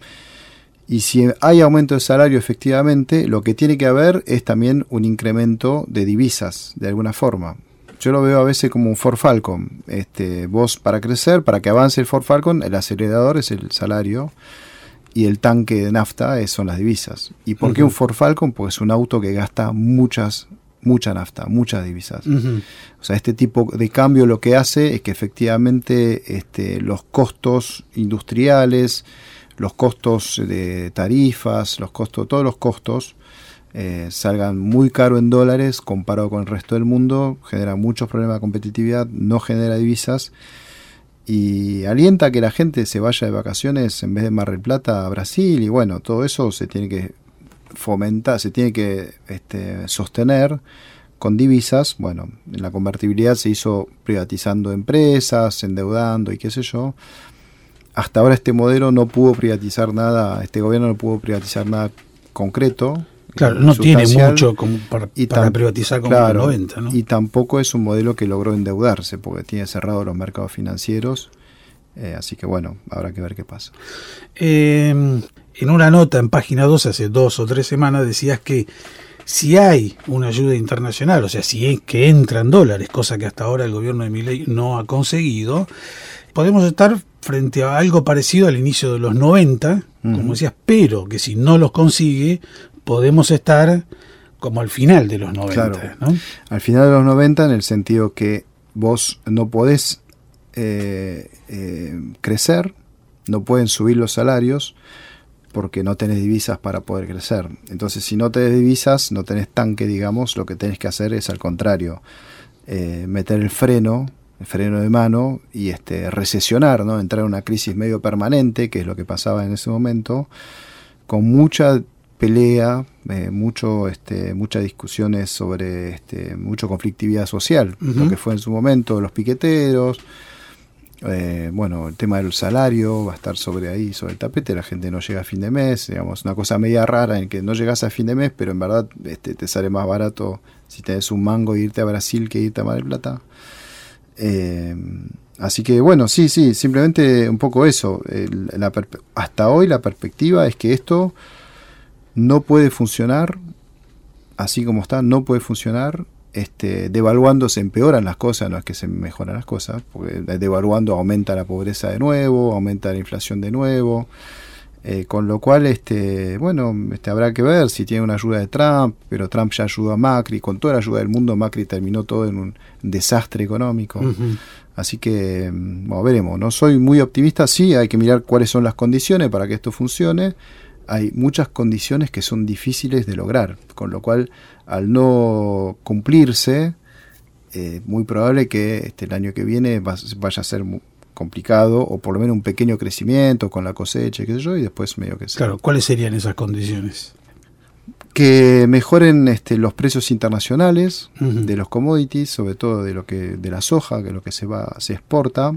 Y si hay aumento de salario, efectivamente, lo que tiene que haber es también un incremento de divisas, de alguna forma. Yo lo veo a veces como un Ford Falcon. Vos, para crecer, para que avance el Ford Falcon, el acelerador es el salario y el tanque de nafta son las divisas. ¿Y por qué un Ford Falcon? Pues es un auto que gasta mucha nafta, muchas divisas. O sea, este tipo de cambio lo que hace es que efectivamente los costos industriales, los costos de tarifas, todos los costos salgan muy caro en dólares comparado con el resto del mundo, genera muchos problemas de competitividad, no genera divisas y alienta a que la gente se vaya de vacaciones en vez de Mar del Plata a Brasil, y bueno, todo eso se tiene que fomentar, se tiene que sostener con divisas. Bueno, en la convertibilidad se hizo privatizando empresas, endeudando y qué sé yo. Hasta ahora este modelo no pudo privatizar nada, este gobierno no pudo privatizar nada concreto. Claro, no tiene mucho como para privatizar como en los 90, ¿no? Y tampoco es un modelo que logró endeudarse, porque tiene cerrados los mercados financieros. Así que bueno, habrá que ver qué pasa. En una nota en Página 2 hace 2 o 3 semanas decías que si hay una ayuda internacional, o sea, si es que entran dólares, cosa que hasta ahora el gobierno de Milei no ha conseguido, podemos estar frente a algo parecido al inicio de los 90, como decías, pero que si no los consigue, podemos estar como al final de los 90. Claro, ¿no? Al final de los 90, en el sentido que vos no podés crecer, no pueden subir los salarios porque no tenés divisas para poder crecer. Entonces, si no tenés divisas, no tenés tanque, digamos, lo que tenés que hacer es al contrario, meter el freno de mano y recesionar, ¿no? Entrar en una crisis medio permanente, que es lo que pasaba en ese momento, con mucha pelea, muchas discusiones sobre mucha conflictividad social, lo que fue en su momento los piqueteros. Bueno, el tema del salario va a estar sobre el tapete. La gente no llega a fin de mes, digamos, una cosa media rara en que no llegas a fin de mes, pero en verdad te sale más barato si tenés un mango irte a Brasil que irte a Mar del Plata. Así que bueno, sí, simplemente un poco eso. Hasta hoy la perspectiva es que esto no puede funcionar así como está, no puede funcionar. Devaluando se empeoran las cosas, no es que se mejoran las cosas, porque devaluando aumenta la pobreza de nuevo, aumenta la inflación de nuevo, con lo cual bueno, habrá que ver si tiene una ayuda de Trump, pero Trump ya ayudó a Macri, con toda la ayuda del mundo Macri terminó todo en un desastre económico. Así que bueno, veremos. No soy muy optimista, sí, hay que mirar cuáles son las condiciones para que esto funcione. Hay muchas condiciones que son difíciles de lograr, con lo cual al no cumplirse, muy probable que el año que viene vaya a ser muy complicado, o por lo menos un pequeño crecimiento con la cosecha, qué sé yo, y después medio que sea. Claro, ¿cuáles serían esas condiciones? Que mejoren los precios internacionales de los commodities, sobre todo de la soja, que es lo que se exporta,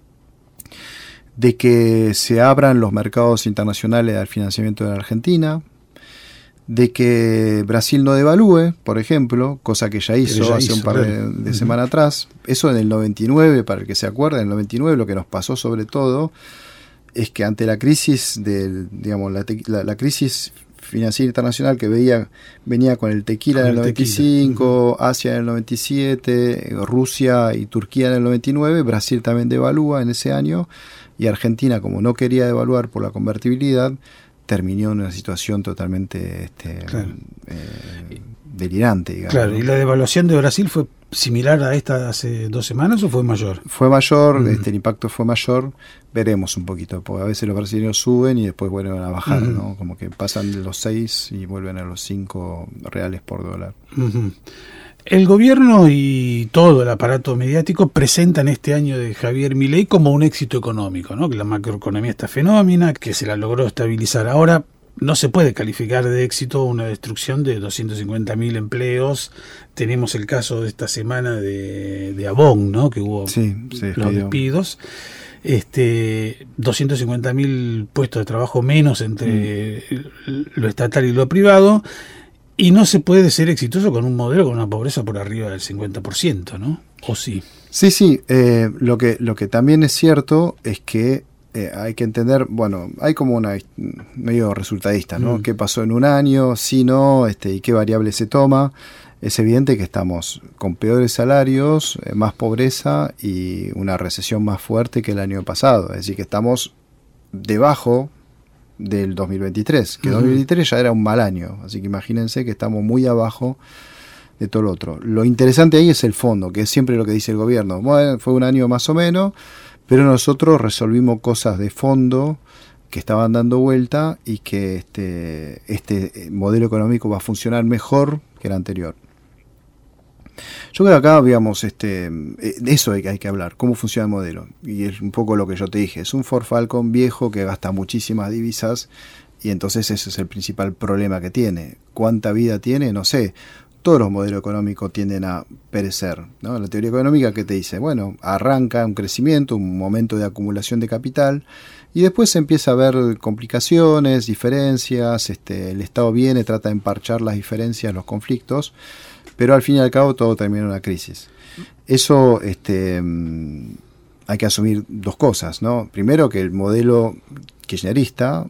de que se abran los mercados internacionales al financiamiento de la Argentina, de que Brasil no devalúe, por ejemplo, cosa que ya hizo hace un par de semanas atrás. Eso en el 99, para el que se acuerda, en el 99 lo que nos pasó sobre todo es que ante la crisis la crisis financiera internacional que venía con el tequila en el 95, Asia en el 97, Rusia y Turquía en el 99, Brasil también devalúa en ese año, y Argentina, como no quería devaluar por la convertibilidad, terminó en una situación totalmente delirante, digamos. Claro, ¿y la devaluación de Brasil fue similar a esta hace 2 semanas o fue mayor? Fue mayor, el impacto fue mayor. Veremos un poquito, porque a veces los brasileños suben y después vuelven a bajar, ¿no? Como que pasan de los 6 y vuelven a los 5 reales por dólar. El gobierno y todo el aparato mediático presentan este año de Javier Milei como un éxito económico, ¿no? Que la macroeconomía está fenómena, que se la logró estabilizar. Ahora no se puede calificar de éxito una destrucción de 250.000 empleos. Tenemos el caso de esta semana de Avon, ¿no? Que hubo los despidos. 250.000 puestos de trabajo menos entre lo estatal y lo privado. Y no se puede ser exitoso con un modelo con una pobreza por arriba del 50%, ¿no? ¿O sí? Sí. Lo que también es cierto es que hay que entender, bueno, hay como una medio resultadista, ¿no? ¿Qué pasó en un año? Sí, no, y qué variable se toma. Es evidente que estamos con peores salarios, más pobreza y una recesión más fuerte que el año pasado. Es decir, que estamos debajo del 2023, que 2023 ya era un mal año, así que imagínense que estamos muy abajo de todo lo otro. Lo interesante ahí es el fondo, que es siempre lo que dice el gobierno. Bueno, fue un año más o menos, pero nosotros resolvimos cosas de fondo que estaban dando vuelta y que este modelo económico va a funcionar mejor que el anterior. Yo creo que acá, digamos, de eso hay que hablar, cómo funciona el modelo. Y es un poco lo que yo te dije, es un Ford Falcon viejo que gasta muchísimas divisas y entonces ese es el principal problema que tiene. ¿Cuánta vida tiene? No sé. Todos los modelos económicos tienden a perecer, ¿no? La teoría económica que te dice, bueno, arranca un crecimiento, un momento de acumulación de capital y después se empieza a ver complicaciones, diferencias, el Estado viene, trata de emparchar las diferencias, los conflictos, pero al fin y al cabo todo termina en una crisis. Eso hay que asumir dos cosas, ¿no? Primero, que el modelo kirchnerista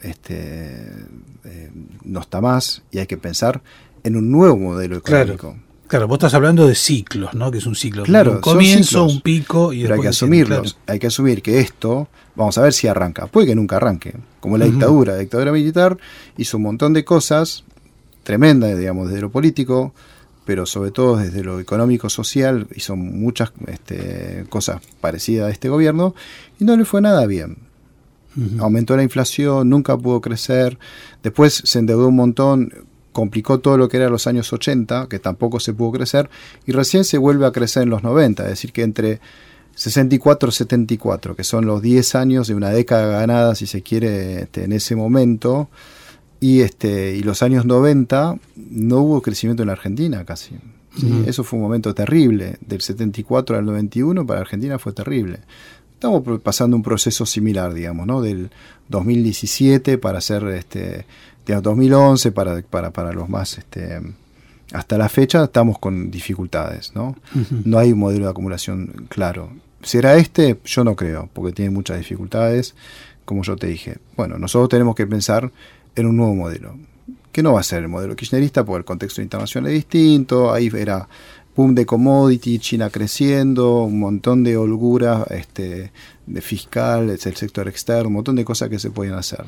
no está más y hay que pensar en un nuevo modelo económico. Claro, vos estás hablando de ciclos, ¿no? Que es un ciclo. Claro, un comienzo, ciclos, un pico y pero después hay que asumirlos. Hay que asumir que esto, vamos a ver si arranca. Puede que nunca arranque. Como la dictadura militar hizo un montón de cosas tremendas, digamos, desde lo político, pero sobre todo desde lo económico-social hizo muchas cosas parecidas a este gobierno y no le fue nada bien. Aumentó la inflación, nunca pudo crecer, después se endeudó un montón, complicó todo lo que era los años 80, que tampoco se pudo crecer, y recién se vuelve a crecer en los 90, es decir, que entre 64 y 74, que son los 10 años de una década ganada, si se quiere, en ese momento, y los años 90 no hubo crecimiento en la Argentina casi. ¿Sí? Eso fue un momento terrible, del 74 al 91 para Argentina fue terrible. Estamos pasando un proceso similar, digamos, ¿no? Del 2017 para hacer, de 2011 para los más, hasta la fecha estamos con dificultades, ¿no? No hay un modelo de acumulación claro. ¿Será Yo no creo, porque tiene muchas dificultades, como yo te dije. Bueno, nosotros tenemos que pensar en un nuevo modelo, que no va a ser el modelo kirchnerista, porque el contexto internacional es distinto, ahí era boom de commodity, China creciendo, un montón de holgura de fiscal, el sector externo, un montón de cosas que se pueden hacer.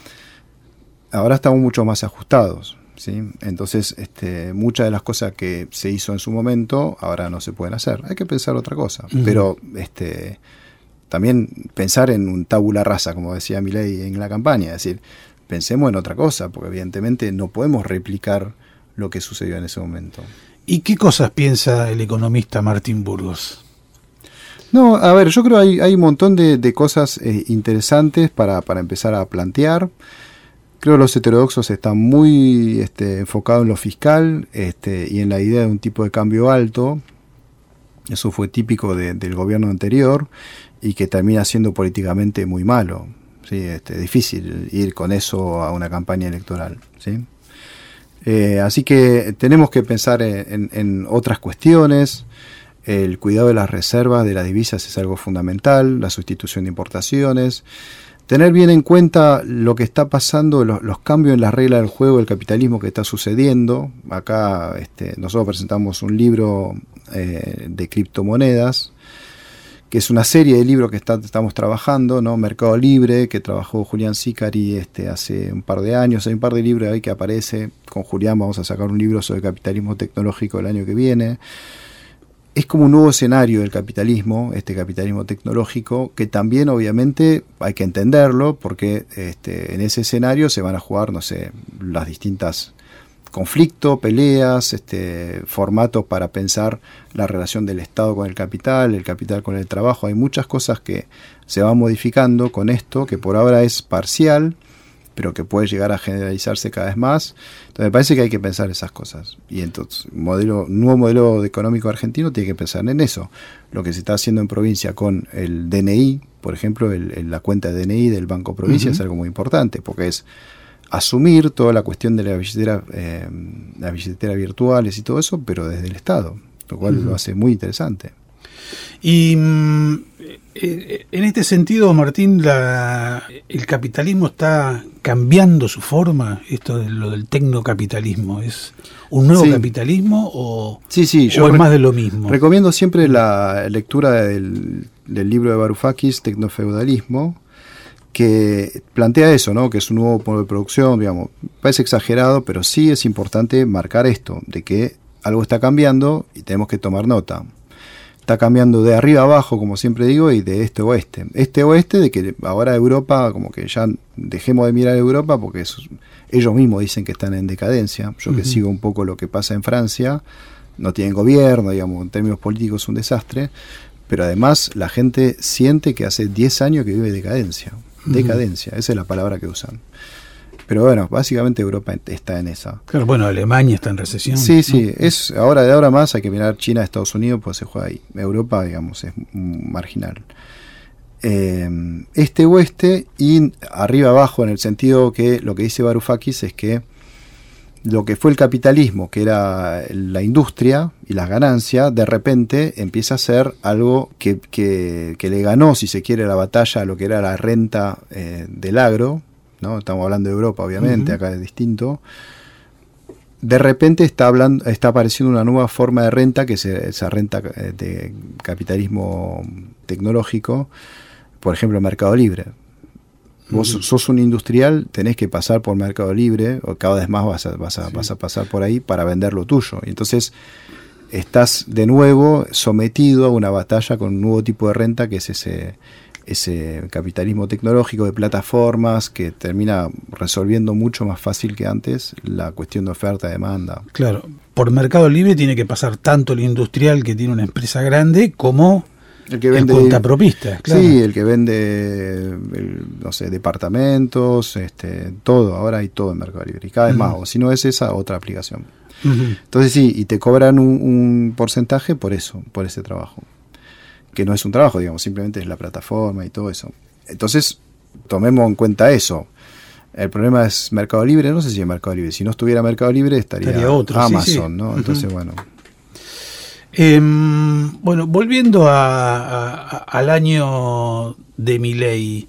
Ahora estamos mucho más ajustados, ¿sí? Entonces, muchas de las cosas que se hizo en su momento, ahora no se pueden hacer. Hay que pensar otra cosa, pero también pensar en un tabula rasa, como decía Milei en la campaña, es decir, pensemos en otra cosa, porque evidentemente no podemos replicar lo que sucedió en ese momento. ¿Y qué cosas piensa el economista Martín Burgos? No, a ver, yo creo que hay un montón de cosas interesantes para empezar a plantear. Creo que los heterodoxos están muy enfocados en lo fiscal y en la idea de un tipo de cambio alto. Eso fue típico del gobierno anterior y que termina siendo políticamente muy malo. ¿Sí? Es difícil ir con eso a una campaña electoral, ¿sí? Así que tenemos que pensar en otras cuestiones. El cuidado de las reservas de las divisas es algo fundamental, la sustitución de importaciones, tener bien en cuenta lo que está pasando, los cambios en las reglas del juego del capitalismo que está sucediendo. Acá nosotros presentamos un libro de criptomonedas que es una serie de libros que estamos trabajando, ¿no? Mercado Libre, que trabajó Julián Sicari hace un par de años. Hay un par de libros ahí que aparece. Con Julián vamos a sacar un libro sobre capitalismo tecnológico el año que viene. Es como un nuevo escenario del capitalismo, este capitalismo tecnológico, que también obviamente hay que entenderlo, porque en ese escenario se van a jugar, no sé, las distintas conflictos, peleas, formatos para pensar la relación del Estado con el capital con el trabajo. Hay muchas cosas que se van modificando con esto, que por ahora es parcial, pero que puede llegar a generalizarse cada vez más. Entonces me parece que hay que pensar esas cosas. Y entonces un nuevo modelo económico argentino tiene que pensar en eso. Lo que se está haciendo en provincia con el DNI, por ejemplo, la cuenta de DNI del Banco Provincia, es algo muy importante, porque es asumir toda la cuestión de la billetera virtuales y todo eso, pero desde el Estado, lo cual lo hace muy interesante. Y en este sentido, Martín, el capitalismo está cambiando su forma, esto de lo del tecnocapitalismo. ¿Es un nuevo capitalismo o es más de lo mismo? Recomiendo siempre la lectura del libro de Varoufakis, Tecnofeudalismo, que plantea eso, ¿no? Que es un nuevo modo de producción, digamos. Parece exagerado, pero sí es importante marcar esto, de que algo está cambiando y tenemos que tomar nota. Está cambiando de arriba a abajo, como siempre digo, y de este a oeste. Este a oeste, de que ahora Europa, como que ya dejemos de mirar a Europa, porque ellos mismos dicen que están en decadencia. Yo que sigo un poco lo que pasa en Francia, no tienen gobierno, digamos, en términos políticos es un desastre, pero además la gente siente que hace 10 años que vive decadencia. Decadencia, esa es la palabra que usan. Pero bueno, básicamente Europa está en esa. Pero bueno, Alemania está en recesión. Sí, sí, de ahora más hay que mirar China, Estados Unidos, pues se juega ahí. Europa, digamos, es marginal. Este-oeste y arriba-abajo, en el sentido que lo que dice Varoufakis es que lo que fue el capitalismo, que era la industria y las ganancias, de repente empieza a ser algo que le ganó, si se quiere, la batalla a lo que era la renta del agro, ¿no? Estamos hablando de Europa, obviamente, acá es distinto. De repente está apareciendo una nueva forma de renta, que es esa renta de capitalismo tecnológico, por ejemplo, Mercado Libre. Vos sos un industrial, tenés que pasar por Mercado Libre, o cada vez más vas a pasar por ahí para vender lo tuyo. Y entonces estás de nuevo sometido a una batalla con un nuevo tipo de renta, que es ese capitalismo tecnológico de plataformas, que termina resolviendo mucho más fácil que antes la cuestión de oferta-demanda. Claro, por Mercado Libre tiene que pasar tanto el industrial que tiene una empresa grande como el que vende cuentapropista, claro. Sí, el que vende, no sé, departamentos, todo. Ahora hay todo en Mercado Libre, y cada vez más, o si no es esa, otra aplicación. Entonces sí, y te cobran un porcentaje por eso, por ese trabajo, que no es un trabajo, digamos, simplemente es la plataforma y todo eso. Entonces, tomemos en cuenta eso. El problema es Mercado Libre, no sé si es Mercado Libre. Si no estuviera Mercado Libre, estaría otro, Amazon, ¿no? Entonces, bueno. Bueno, volviendo al año de Milei,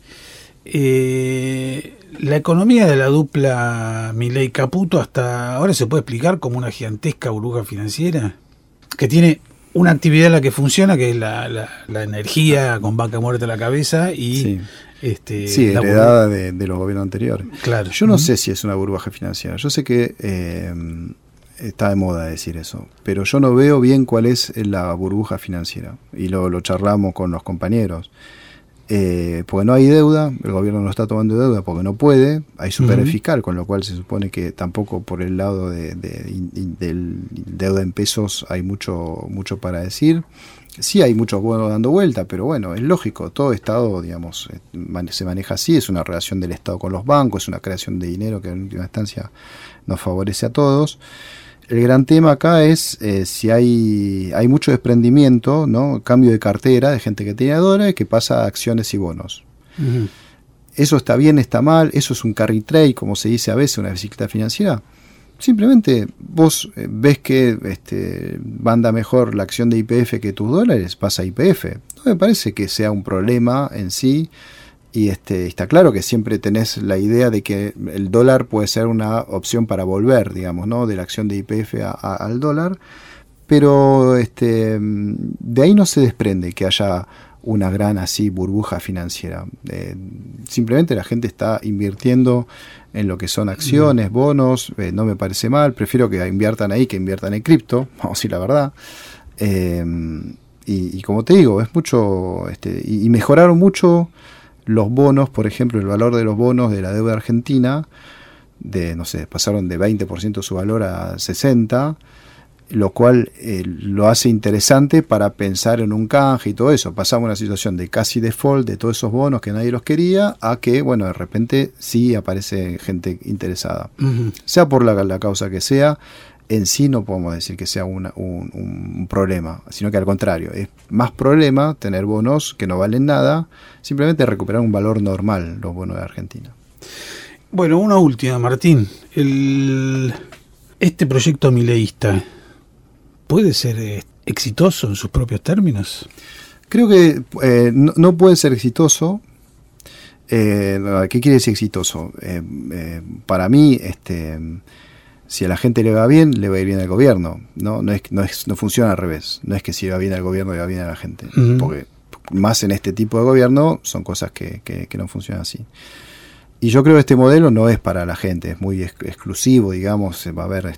la economía de la dupla Milei-Caputo hasta ahora se puede explicar como una gigantesca burbuja financiera que tiene una actividad en la que funciona, que es la energía con vaca muerta a la cabeza y heredada de los gobiernos anteriores. Claro. Yo no sé si es una burbuja financiera. Yo sé que está de moda decir eso, pero yo no veo bien cuál es la burbuja financiera, y lo charlamos con los compañeros. Porque no hay deuda, el gobierno no está tomando deuda porque no puede, hay superávit fiscal, con lo cual se supone que tampoco por el lado del deuda en pesos hay mucho para decir. Sí hay muchos bonos dando vuelta, pero bueno, es lógico, todo Estado, digamos, se maneja así, es una relación del Estado con los bancos, es una creación de dinero que en última instancia nos favorece a todos. El gran tema acá es si hay mucho desprendimiento, ¿no? Cambio de cartera de gente que tiene dólares que pasa a acciones y bonos. ¿Eso está bien, está mal? ¿Eso es un carry trade, como se dice a veces, una bicicleta financiera? Simplemente vos ves que anda mejor la acción de YPF que tus dólares, pasa a YPF. No me parece que sea un problema en sí. Y está claro que siempre tenés la idea de que el dólar puede ser una opción para volver, digamos, ¿no? De la acción de YPF al dólar, pero de ahí no se desprende que haya una gran así burbuja financiera. Simplemente la gente está invirtiendo en lo que son acciones, bonos, no me parece mal, prefiero que inviertan ahí que inviertan en cripto, vamos a decir la verdad. Y como te digo, es mucho, y mejoraron mucho los bonos, por ejemplo, el valor de los bonos de la deuda argentina, pasaron de 20% su valor a 60%, lo cual lo hace interesante para pensar en un canje y todo eso. Pasamos una situación de casi default de todos esos bonos que nadie los quería, a que, bueno, de repente sí aparece gente interesada. Uh-huh. Sea por la causa que sea, en sí no podemos decir que sea un problema, sino que al contrario, es más problema tener bonos que no valen nada, simplemente recuperar un valor normal, los bonos de Argentina. Bueno, una última, Martín. Este proyecto mileísta, ¿puede ser exitoso en sus propios términos? Creo que no puede ser exitoso. ¿Qué quiere decir exitoso? Para mí, si a la gente le va bien, le va a ir bien al gobierno. No funciona al revés. No es que si le va bien al gobierno, le va bien a la gente. Uh-huh. Porque más en este tipo de gobierno son cosas que no funcionan así. Y yo creo que este modelo no es para la gente, es muy exclusivo, digamos. Va a haber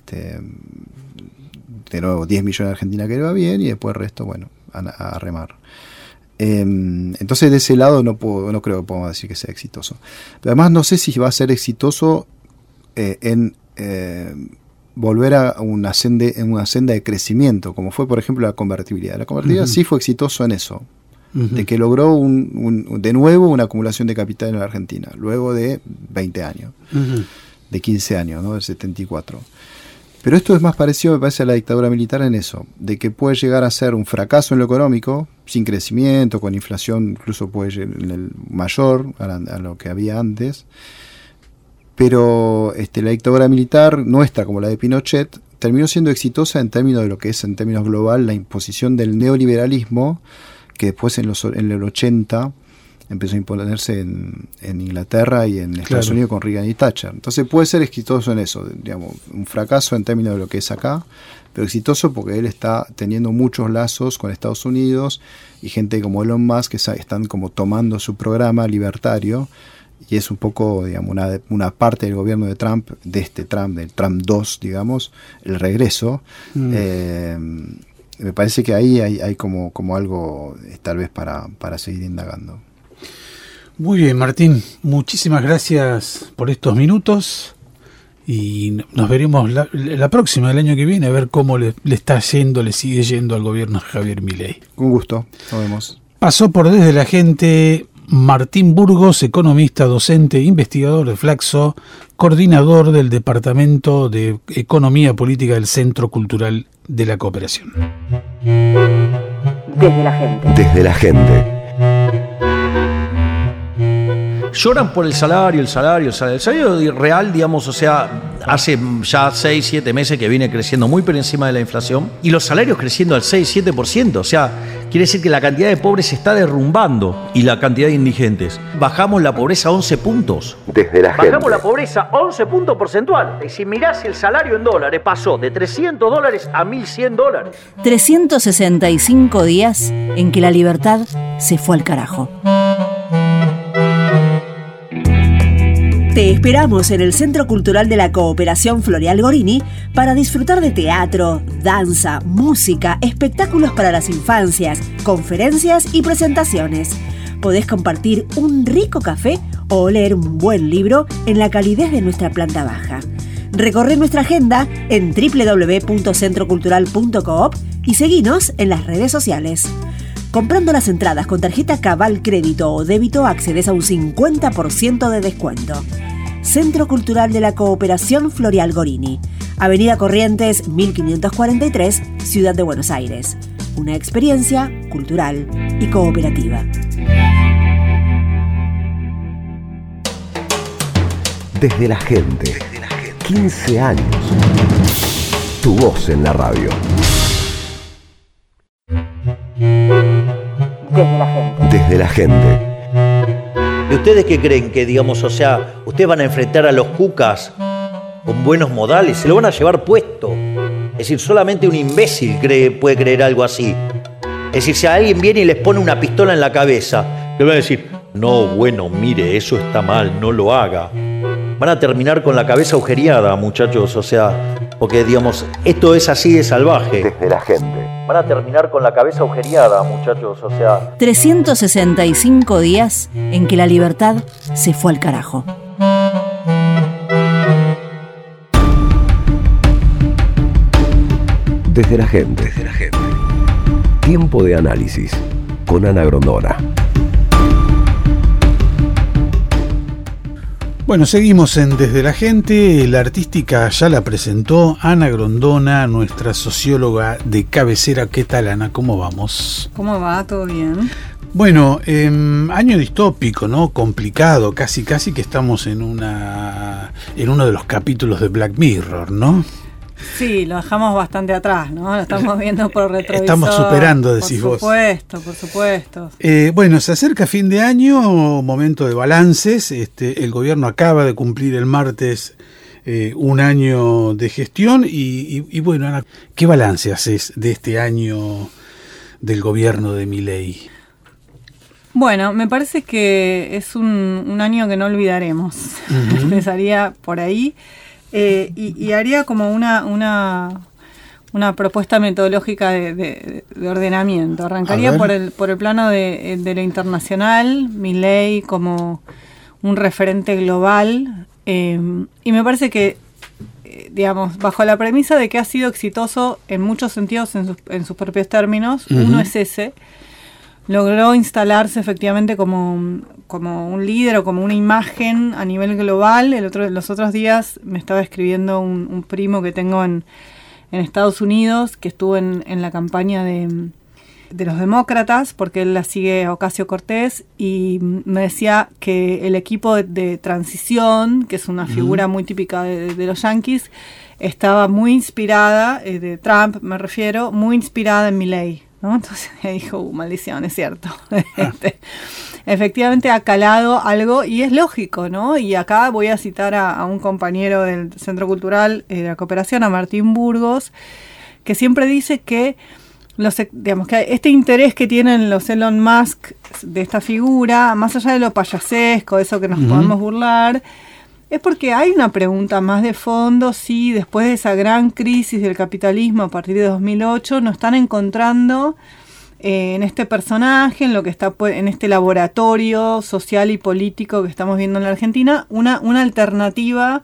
de nuevo 10 millones de Argentina que le va bien y después el resto, bueno, a remar. Entonces de ese lado no creo que podamos decir que sea exitoso. Pero además no sé si va a ser exitoso en volver a una senda de crecimiento, como fue por ejemplo la convertibilidad. La convertibilidad sí fue exitoso en eso, de que logró de nuevo una acumulación de capital en la Argentina, luego de 20 años, de 15 años, ¿no? Del 74. Pero esto es más parecido, me parece, a la dictadura militar en eso, de que puede llegar a ser un fracaso en lo económico, sin crecimiento, con inflación incluso puede llegar mayor a lo que había antes, pero la dictadura militar nuestra, como la de Pinochet, terminó siendo exitosa en términos de lo que es en términos global la imposición del neoliberalismo, que después en el 80 empezó a imponerse en Inglaterra y en Estados Unidos con Reagan y Thatcher. Entonces puede ser exitoso en eso, digamos, un fracaso en términos de lo que es acá, pero exitoso porque él está teniendo muchos lazos con Estados Unidos y gente como Elon Musk que están como tomando su programa libertario, y es un poco, digamos, una parte del gobierno de Trump, del Trump 2, digamos, el regreso. Me parece que ahí hay como algo tal vez para seguir indagando. Muy bien, Martín, muchísimas gracias por estos minutos y nos veremos la próxima, el año que viene, a ver cómo le sigue yendo al gobierno de Javier Milei. Un gusto, nos vemos. Pasó por Desde la Gente Martín Burgos, economista, docente, investigador de Flaxo, coordinador del Departamento de Economía Política del Centro Cultural de la Cooperación. Desde la Gente. Desde la Gente. Lloran por el salario real, digamos, o sea, hace ya 6, 7 meses que viene creciendo muy por encima de la inflación y los salarios creciendo al 6, 7%, o sea, quiere decir que la cantidad de pobres se está derrumbando y la cantidad de indigentes. Bajamos la pobreza 11 puntos. Desde la Gente. Bajamos la pobreza 11 puntos porcentuales. Si mirás el salario en dólares, pasó de $300 a $1.100. 365 días en que la libertad se fue al carajo. Te esperamos en el Centro Cultural de la Cooperación Floreal Gorini para disfrutar de teatro, danza, música, espectáculos para las infancias, conferencias y presentaciones. Podés compartir un rico café o leer un buen libro en la calidez de nuestra planta baja. Recorre nuestra agenda en www.centrocultural.coop y seguinos en las redes sociales. Comprando las entradas con tarjeta Cabal Crédito o Débito accedes a un 50% de descuento. Centro Cultural de la Cooperación Floreal Gorini, Avenida Corrientes 1543, Ciudad de Buenos Aires. Una experiencia cultural y cooperativa. Desde la Gente. 15 años. Tu voz en la radio. Desde la Gente. Desde la Gente. ¿Y ustedes qué creen? Que, digamos, o sea, ustedes van a enfrentar a los cucas con buenos modales, se lo van a llevar puesto. Es decir, solamente un imbécil puede creer algo así. Es decir, si alguien viene y les pone una pistola en la cabeza, le van a decir, no, bueno, mire, eso está mal, no lo haga. Van a terminar con la cabeza agujereada, muchachos, o sea, porque, digamos, esto es así de salvaje. Desde la gente. Van a terminar con la cabeza agujereada, muchachos, o sea... 365 días en que la libertad se fue al carajo. Desde la gente. Desde la gente. Tiempo de análisis con Ana Grondona. Bueno, seguimos en Desde la Gente. La artística ya la presentó Ana Grondona, nuestra socióloga de cabecera. ¿Qué tal, Ana? ¿Cómo vamos? ¿Cómo va? ¿Todo bien? Bueno, año distópico, ¿no? Complicado, casi que estamos en uno de los capítulos de Black Mirror, ¿no? Sí, lo dejamos bastante atrás, ¿no? Lo estamos viendo por retrovisor. Estamos superando, decís vos. Por supuesto. Bueno, se acerca fin de año, momento de balances. El gobierno acaba de cumplir el martes un año de gestión y bueno, Ana, ¿qué balance haces de este año del gobierno de Milei? Bueno, me parece que es un año que no olvidaremos. Empezaría por ahí. Y haría como una propuesta metodológica de ordenamiento. Arrancaría por el plano de lo internacional, Milei como un referente global, y me parece que, digamos, bajo la premisa de que ha sido exitoso en muchos sentidos en sus propios términos, uno es ese, logró instalarse efectivamente como un líder o como una imagen a nivel global. Los otros días me estaba escribiendo un primo que tengo en Estados Unidos, que estuvo en la campaña de los demócratas, porque él la sigue a Ocasio-Cortez, y me decía que el equipo de transición, que es una figura muy típica de los yanquis, estaba muy inspirada, de Trump me refiero, muy inspirada en Milei, ¿no? Entonces me dijo, maldición, es cierto. Efectivamente ha calado algo y es lógico, ¿no? Y acá voy a citar a un compañero del Centro Cultural de la Cooperación, a Martín Burgos, que siempre dice que que este interés que tienen los Elon Musk de esta figura, más allá de lo payasesco, de eso que nos podemos burlar, es porque hay una pregunta más de fondo, si después de esa gran crisis del capitalismo a partir de 2008 nos están encontrando en este personaje, en lo que está en este laboratorio social y político que estamos viendo en la Argentina, una alternativa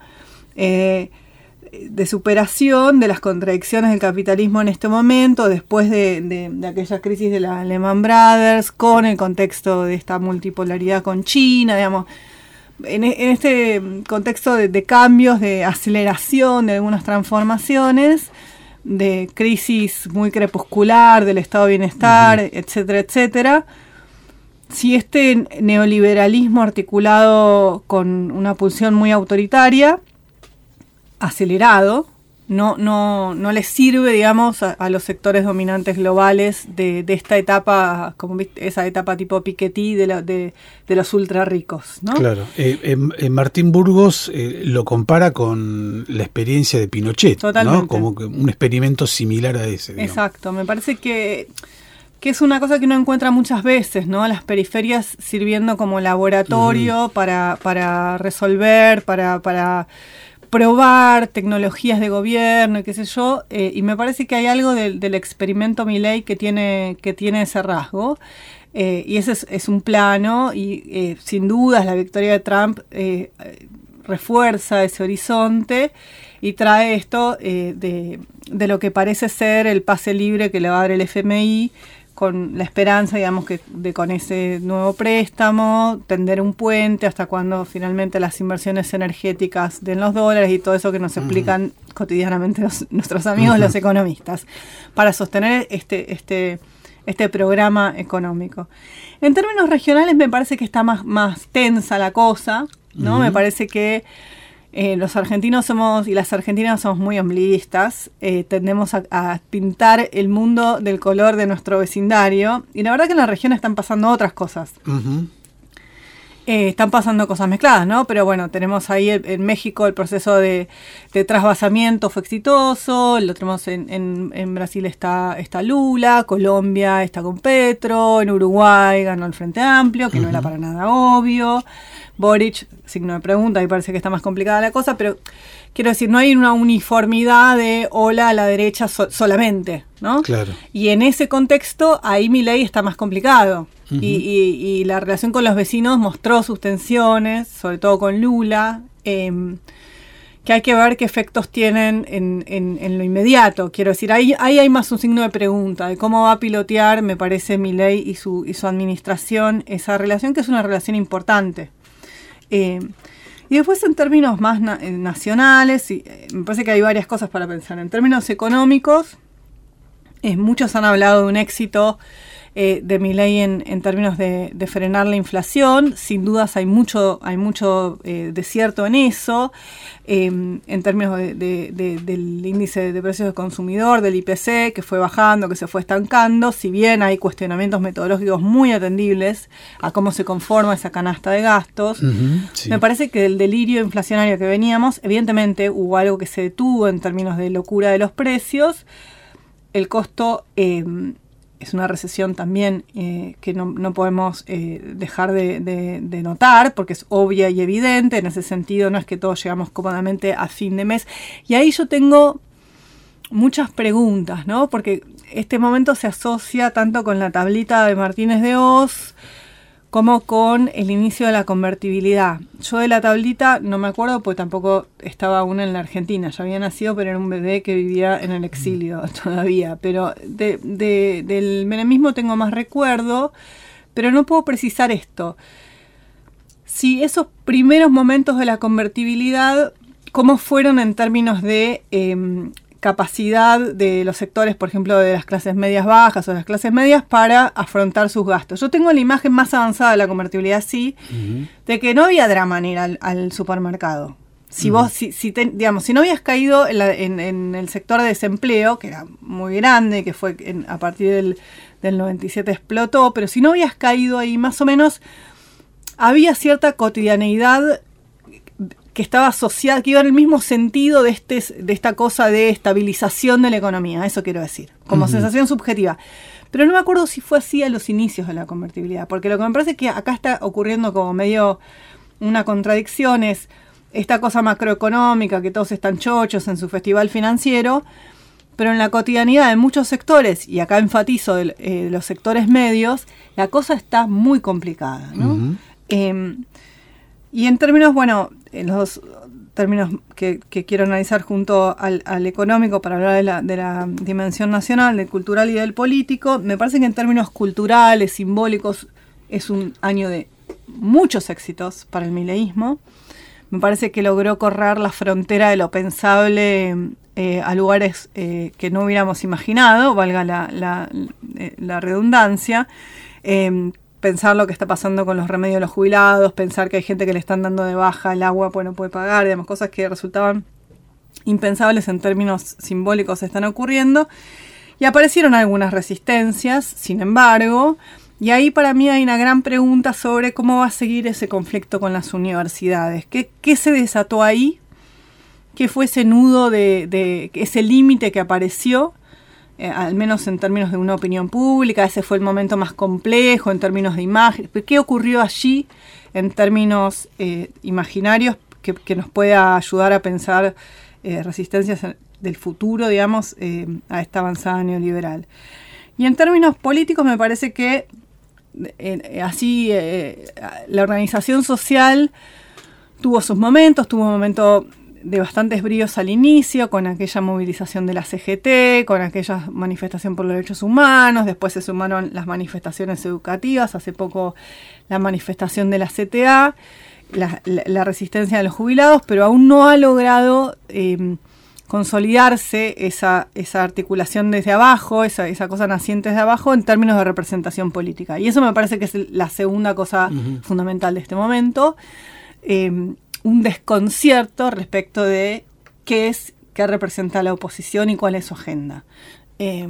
de superación de las contradicciones del capitalismo en este momento, después de aquella crisis de la Lehman Brothers, con el contexto de esta multipolaridad con China, digamos, en este contexto de cambios, de aceleración de algunas transformaciones, de crisis muy crepuscular del estado de bienestar, etcétera, etcétera. Si este neoliberalismo articulado con una pulsión muy autoritaria, acelerado, no les sirve, digamos, a los sectores dominantes globales de esta etapa, como esa etapa tipo Piketty de los ultra ricos, ¿no? Claro. Martín Burgos lo compara con la experiencia de Pinochet, totalmente, ¿no? Como que un experimento similar a ese, digamos. Exacto. Me parece que es una cosa que uno encuentra muchas veces, ¿no? Las periferias sirviendo como laboratorio para resolver, para probar tecnologías de gobierno y qué sé yo, y me parece que hay algo del experimento Milei que tiene ese rasgo, y ese es un plano, y sin dudas la victoria de Trump refuerza ese horizonte y trae esto de lo que parece ser el pase libre que le va a dar el FMI, con la esperanza, digamos, que con ese nuevo préstamo tender un puente hasta cuando finalmente las inversiones energéticas den los dólares y todo eso que nos explican cotidianamente nuestros amigos los economistas, para sostener este programa económico. En términos regionales me parece que está más tensa la cosa, ¿no? Me parece que los argentinos y las argentinas somos muy ombliguistas, tendemos a pintar el mundo del color de nuestro vecindario, y la verdad que en la región están pasando otras cosas. Están pasando cosas mezcladas, ¿no? Pero bueno, tenemos ahí en México el proceso de trasvasamiento fue exitoso, lo tenemos en Brasil está Lula, Colombia está con Petro, en Uruguay ganó el Frente Amplio, que no era para nada obvio. Boric, signo de pregunta, ahí parece que está más complicada la cosa, pero quiero decir, no hay una uniformidad de ola a la derecha solamente, ¿no? Claro. Y en ese contexto, ahí Milei está más complicado. Y la relación con los vecinos mostró sus tensiones, sobre todo con Lula, que hay que ver qué efectos tienen en lo inmediato. Quiero decir, ahí hay más un signo de pregunta de cómo va a pilotear, me parece, Milei y su administración esa relación, que es una relación importante. Y después en términos más nacionales, me parece que hay varias cosas para pensar. En términos económicos, muchos han hablado de un éxito de Milei en términos de frenar la inflación. Sin dudas hay mucho desierto en eso, en términos del índice de precios del consumidor, del IPC, que fue bajando, que se fue estancando, si bien hay cuestionamientos metodológicos muy atendibles a cómo se conforma esa canasta de gastos. Sí. Me parece que del delirio inflacionario que veníamos, evidentemente hubo algo que se detuvo en términos de locura de los precios. El costo es una recesión también que no podemos dejar de notar, porque es obvia y evidente. En ese sentido, no es que todos llegamos cómodamente a fin de mes. Y ahí yo tengo muchas preguntas, ¿no? Porque este momento se asocia tanto con la tablita de Martínez de Hoz como con el inicio de la convertibilidad. Yo de la tablita no me acuerdo porque tampoco estaba aún en la Argentina. Ya había nacido, pero era un bebé que vivía en el exilio todavía. Pero del menemismo tengo más recuerdo, pero no puedo precisar esto. Si esos primeros momentos de la convertibilidad, ¿cómo fueron en términos de capacidad de los sectores, por ejemplo, de las clases medias bajas o las clases medias para afrontar sus gastos? Yo tengo la imagen más avanzada de la convertibilidad, sí, de que no había drama en ir al supermercado. Si vos, si no habías caído en el sector de desempleo, que era muy grande, que fue a partir del 97 explotó, pero si no habías caído ahí, más o menos había cierta cotidianeidad que estaba asociada, que iba en el mismo sentido de esta cosa de estabilización de la economía, eso quiero decir, como sensación subjetiva. Pero no me acuerdo si fue así a los inicios de la convertibilidad, porque lo que me parece que acá está ocurriendo como medio una contradicción es esta cosa macroeconómica, que todos están chochos en su festival financiero, pero en la cotidianidad de muchos sectores, y acá enfatizo los sectores medios, la cosa está muy complicada, ¿no? Y en términos, en los términos que quiero analizar junto al económico para hablar de la dimensión nacional, del cultural y del político, me parece que en términos culturales, simbólicos, es un año de muchos éxitos para el mileísmo. Me parece que logró correr la frontera de lo pensable a lugares que no hubiéramos imaginado, valga la redundancia. Pensar lo que está pasando con los remedios de los jubilados, pensar que hay gente que le están dando de baja el agua, pues no puede pagar, digamos, cosas que resultaban impensables en términos simbólicos están ocurriendo. Y aparecieron algunas resistencias, sin embargo, y ahí para mí hay una gran pregunta sobre cómo va a seguir ese conflicto con las universidades. ¿Qué se desató ahí? ¿Qué fue ese nudo de ese límite que apareció? Al menos en términos de una opinión pública, ese fue el momento más complejo en términos de imagen. ¿Qué ocurrió allí en términos imaginarios que nos pueda ayudar a pensar resistencias del futuro, digamos, a esta avanzada neoliberal? Y en términos políticos me parece que la organización social tuvo sus momentos, tuvo un momento de bastantes bríos al inicio, con aquella movilización de la CGT, con aquella manifestación por los derechos humanos, después se sumaron las manifestaciones educativas, hace poco la manifestación de la CTA, la resistencia de los jubilados, pero aún no ha logrado consolidarse esa articulación desde abajo, esa cosa naciente desde abajo en términos de representación política. Y eso me parece que es la segunda cosa fundamental de este momento. Un desconcierto respecto de qué representa la oposición y cuál es su agenda.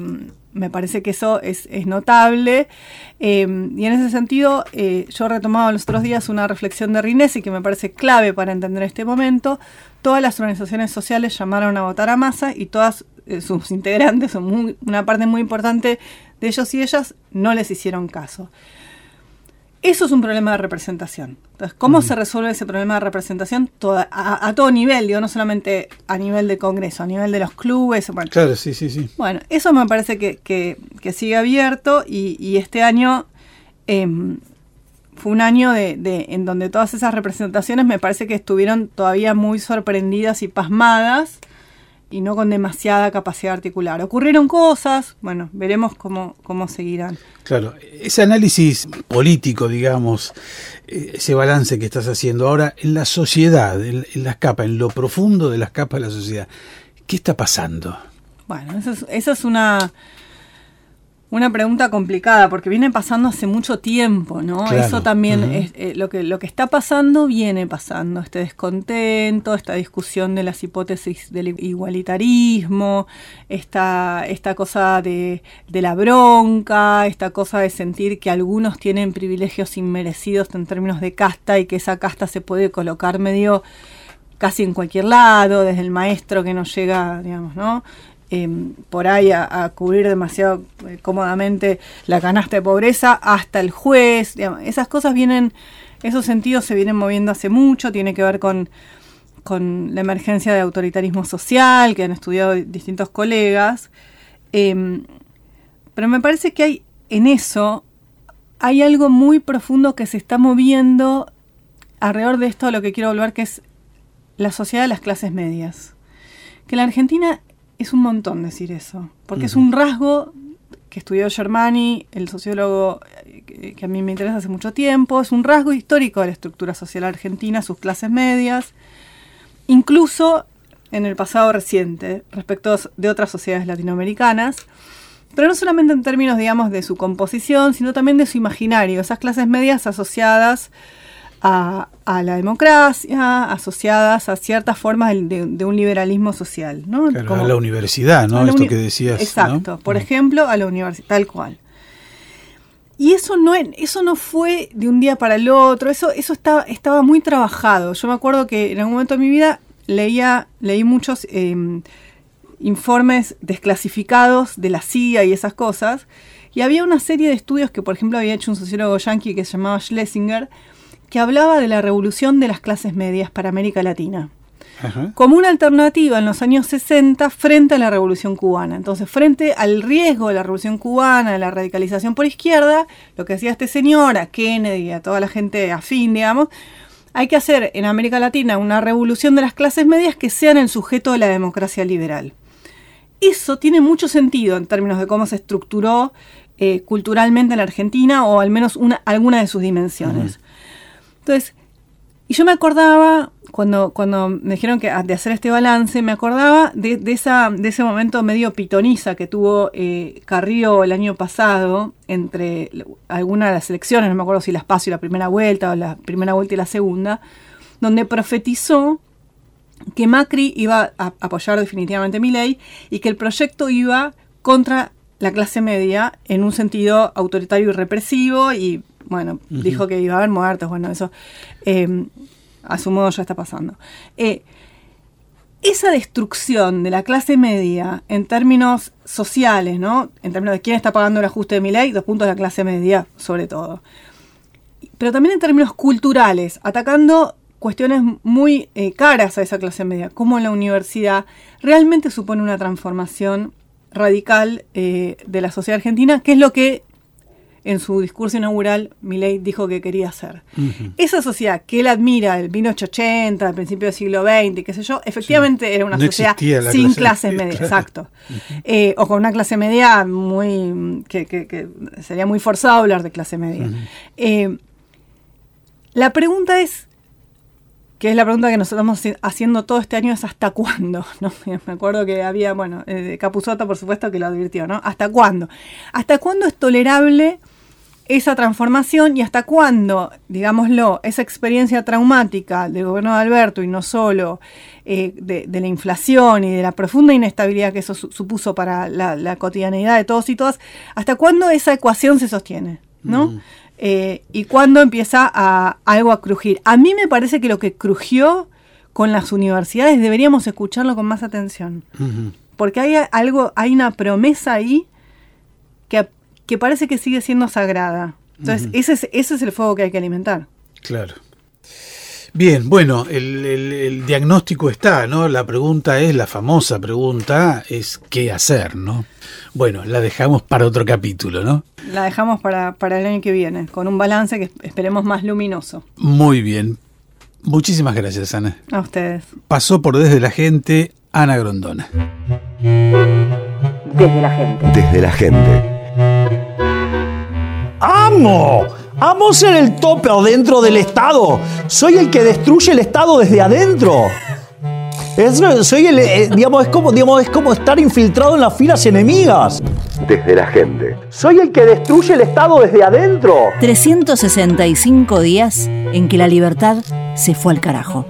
me parece que eso es notable. Y en ese sentido, yo retomaba los otros días una reflexión de Rinesi que me parece clave para entender este momento. Todas las organizaciones sociales llamaron a votar a Massa y todas sus integrantes, una parte muy importante de ellos y ellas, no les hicieron caso. Eso es un problema de representación. Entonces, ¿cómo se resuelve ese problema de representación? A todo nivel, digo, no solamente a nivel de Congreso, a nivel de los clubes. Bueno, claro, sí. Bueno, eso me parece que sigue abierto y este año fue un año en donde todas esas representaciones me parece que estuvieron todavía muy sorprendidas y pasmadas y no con demasiada capacidad articular. Ocurrieron cosas, bueno, veremos cómo seguirán. Claro, ese análisis político, digamos, ese balance que estás haciendo ahora en la sociedad, en las capas, en lo profundo de las capas de la sociedad, ¿qué está pasando? Bueno, esa es una pregunta complicada porque viene pasando hace mucho tiempo, ¿no? Claro. Eso también es lo que está pasando, viene pasando. Este descontento, esta discusión de las hipótesis del igualitarismo, esta cosa de la bronca, esta cosa de sentir que algunos tienen privilegios inmerecidos en términos de casta y que esa casta se puede colocar medio casi en cualquier lado, desde el maestro que no llega, digamos, ¿no? Por ahí a cubrir demasiado cómodamente la canasta de pobreza, hasta el juez, digamos, esas cosas esos sentidos se vienen moviendo hace mucho, tiene que ver con la emergencia de autoritarismo social, que han estudiado distintos colegas, pero me parece que hay algo muy profundo que se está moviendo alrededor de esto a lo que quiero volver, que es la sociedad de las clases medias. Que la Argentina es un montón decir eso, porque es un rasgo que estudió Germani, el sociólogo que a mí me interesa hace mucho tiempo, es un rasgo histórico de la estructura social argentina, sus clases medias, incluso en el pasado reciente, respecto de otras sociedades latinoamericanas, pero no solamente en términos, digamos, de su composición, sino también de su imaginario, esas clases medias asociadas a la democracia, asociadas a ciertas formas de un liberalismo social, ¿no? Claro, como a la universidad, ¿no? Esto que decías. Exacto, ¿no? Por ejemplo, a la universidad, tal cual. Y eso no fue de un día para el otro, eso estaba muy trabajado. Yo me acuerdo que en algún momento de mi vida leí muchos informes desclasificados de la CIA y esas cosas, y había una serie de estudios que, por ejemplo, había hecho un sociólogo yanqui que se llamaba Schlesinger, que hablaba de la revolución de las clases medias para América Latina, como una alternativa en los años 60 frente a la Revolución Cubana. Entonces, frente al riesgo de la Revolución Cubana, de la radicalización por izquierda, lo que hacía este señor, a Kennedy, a toda la gente afín, digamos, hay que hacer en América Latina una revolución de las clases medias que sean el sujeto de la democracia liberal. Eso tiene mucho sentido en términos de cómo se estructuró culturalmente en la Argentina, o al menos alguna de sus dimensiones. Entonces, y yo me acordaba, cuando me dijeron de hacer este balance, me acordaba de ese momento medio pitoniza que tuvo Carrió el año pasado, entre algunas de las elecciones, no me acuerdo si la PASO y la primera vuelta, o la primera vuelta y la segunda, donde profetizó que Macri iba a apoyar definitivamente Milei y que el proyecto iba contra la clase media en un sentido autoritario y represivo, y bueno, dijo que iba a haber muertos, bueno, eso a su modo ya está pasando. Esa destrucción de la clase media en términos sociales, ¿no? En términos de quién está pagando el ajuste de Milei, 2 puntos de la clase media, sobre todo. Pero también en términos culturales, atacando cuestiones muy caras a esa clase media, como en la universidad, realmente supone una transformación radical de la sociedad argentina, que es lo que en su discurso inaugural Milei dijo que quería hacer. Esa sociedad que él admira, el 1880, al principio del siglo XX, qué sé yo, efectivamente era una sociedad sin clases medias, claro. Exacto. O con una clase media muy que sería muy forzado hablar de clase media. La pregunta es, que es la pregunta que nos estamos haciendo todo este año, es ¿hasta cuándo? ¿No? Me acuerdo que había, Capusotto, por supuesto, que lo advirtió, ¿no? ¿Hasta cuándo? ¿Hasta cuándo es tolerable esa transformación y hasta cuándo, digámoslo, esa experiencia traumática del gobierno de Alberto y no solo de la inflación y de la profunda inestabilidad que eso supuso para la cotidianeidad de todos y todas, hasta cuándo esa ecuación se sostiene, ¿no? Y cuándo empieza algo a crujir. A mí me parece que lo que crujió con las universidades deberíamos escucharlo con más atención, porque hay una promesa ahí que parece que sigue siendo sagrada. Entonces, ese es el fuego que hay que alimentar. Claro. Bien, bueno, el diagnóstico está, ¿no? La pregunta es, la famosa pregunta es ¿qué hacer, no? Bueno, la dejamos para otro capítulo, ¿no? La dejamos para el año que viene, con un balance que esperemos más luminoso. Muy bien. Muchísimas gracias, Ana. A ustedes. Pasó por Desde la Gente, Ana Grondona. Desde la Gente. Desde la Gente. ¡Amo ser el tope adentro del Estado! Soy el que destruye el Estado desde adentro. Es como estar infiltrado en las filas enemigas. Desde la Gente. Soy el que destruye el Estado desde adentro. 365 días en que la libertad se fue al carajo.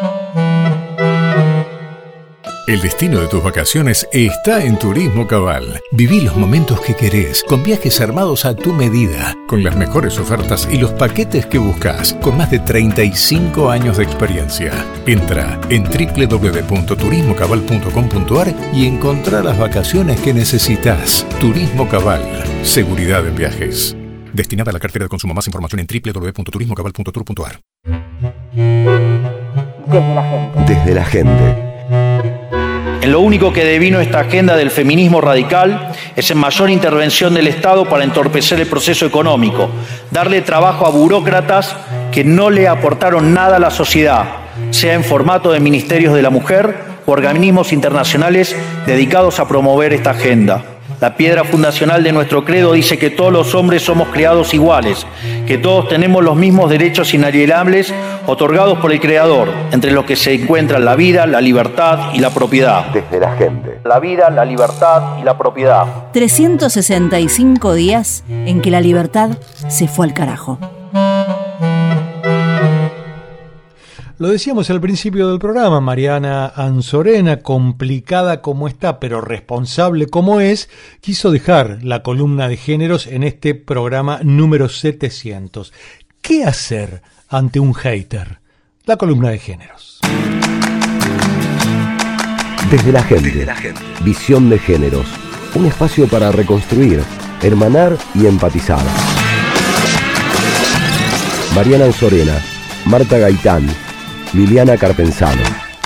El destino de tus vacaciones está en Turismo Cabal. Viví los momentos que querés, con viajes armados a tu medida, con las mejores ofertas y los paquetes que buscas, con más de 35 años de experiencia. Entra en www.turismocabal.com.ar y encontrá las vacaciones que necesitas. Turismo Cabal. Seguridad en viajes. Destinada a la cartera de consumo. Más información en www.turismocabal.tour.ar. Desde la Gente. Desde la Gente. En lo único que devino esta agenda del feminismo radical es en mayor intervención del Estado para entorpecer el proceso económico, darle trabajo a burócratas que no le aportaron nada a la sociedad, sea en formato de ministerios de la mujer o organismos internacionales dedicados a promover esta agenda. La piedra fundacional de nuestro credo dice que todos los hombres somos creados iguales, que todos tenemos los mismos derechos inalienables otorgados por el Creador, entre los que se encuentran la vida, la libertad y la propiedad. Desde la Gente. La vida, la libertad y la propiedad. 365 días en que la libertad se fue al carajo. Lo decíamos al principio del programa, Mariana Anzorena, complicada como está, pero responsable como es, quiso dejar la columna de géneros en este programa número 700. ¿Qué hacer ante un hater? La columna de géneros. Desde la Gente. Visión de géneros. Un espacio para reconstruir, hermanar y empatizar. Mariana Anzorena, Marta Gaitán, Liliana Carpenzano.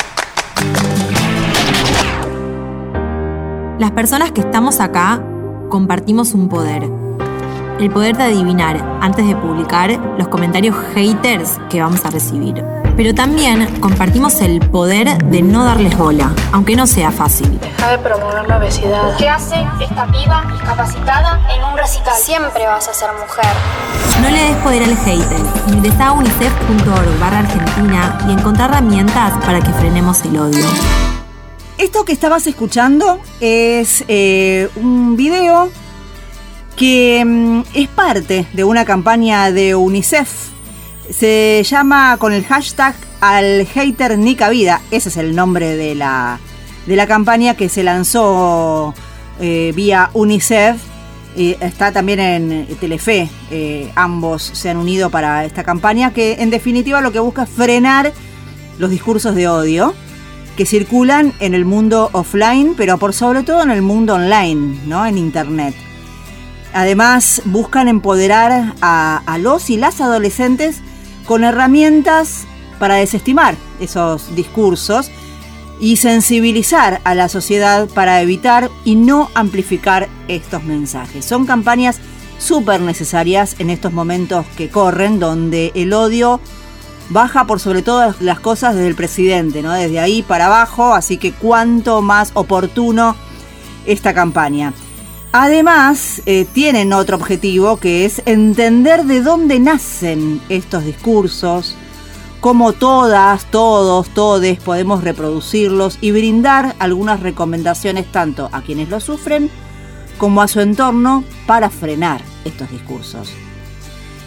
Las personas que estamos acá compartimos un poder. El poder de adivinar, antes de publicar, los comentarios haters que vamos a recibir. Pero también compartimos el poder de no darles bola, aunque no sea fácil. Deja de promover la obesidad. ¿Qué hace esta piba discapacitada en un recital? Siempre vas a ser mujer. No le des poder al hater. Ingresá a unicef.org/Argentina y encontrá herramientas para que frenemos el odio. Esto que estabas escuchando es un video que es parte de una campaña de UNICEF. Se llama con el hashtag Al Hater Ni Cabida. Ese es el nombre de la campaña que se lanzó vía UNICEF. Está también en Telefe. Ambos se han unido para esta campaña que en definitiva lo que busca es frenar los discursos de odio que circulan en el mundo offline, pero por sobre todo en el mundo online, ¿no? En internet. Además buscan empoderar a los y las adolescentes con herramientas para desestimar esos discursos y sensibilizar a la sociedad para evitar y no amplificar estos mensajes. Son campañas súper necesarias en estos momentos que corren, donde el odio baja por sobre todas las cosas desde el presidente, ¿no? Desde ahí para abajo, así que cuanto más oportuno esta campaña. Además, tienen otro objetivo que es entender de dónde nacen estos discursos, cómo todas, todos, todes podemos reproducirlos y brindar algunas recomendaciones tanto a quienes lo sufren como a su entorno para frenar estos discursos.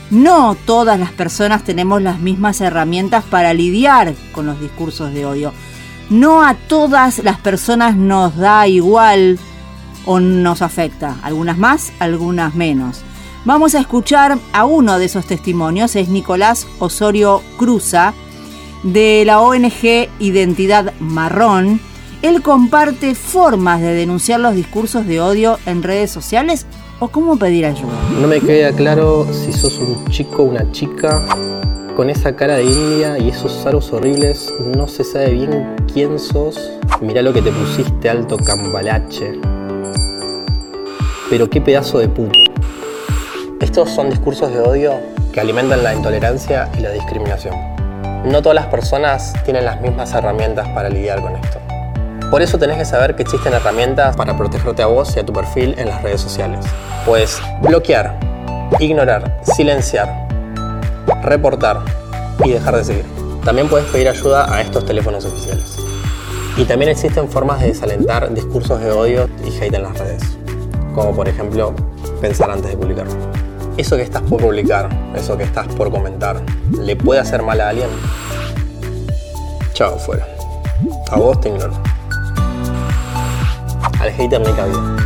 No todas las personas tenemos las mismas herramientas para lidiar con los discursos de odio. No a todas las personas nos da igual o nos afecta. Algunas más, algunas menos. Vamos a escuchar a uno de esos testimonios. Es Nicolás Osorio Cruza, de la ONG Identidad Marrón. Él comparte formas de denunciar los discursos de odio en redes sociales o cómo pedir ayuda. No me queda claro si sos un chico o una chica con esa cara de india y esos aros horribles. No se sabe bien quién sos. Mirá lo que te pusiste, alto cambalache. Pero qué pedazo de puto. Estos son discursos de odio que alimentan la intolerancia y la discriminación. No todas las personas tienen las mismas herramientas para lidiar con esto. Por eso tenés que saber que existen herramientas para protegerte a vos y a tu perfil en las redes sociales. Puedes bloquear, ignorar, silenciar, reportar y dejar de seguir. También puedes pedir ayuda a estos teléfonos oficiales. Y también existen formas de desalentar discursos de odio y hate en las redes. Como por ejemplo, pensar antes de publicar. Eso que estás por publicar, eso que estás por comentar, ¿le puede hacer mal a alguien? Chao, fuera. A vos te ignoro. Al hater ni cabida.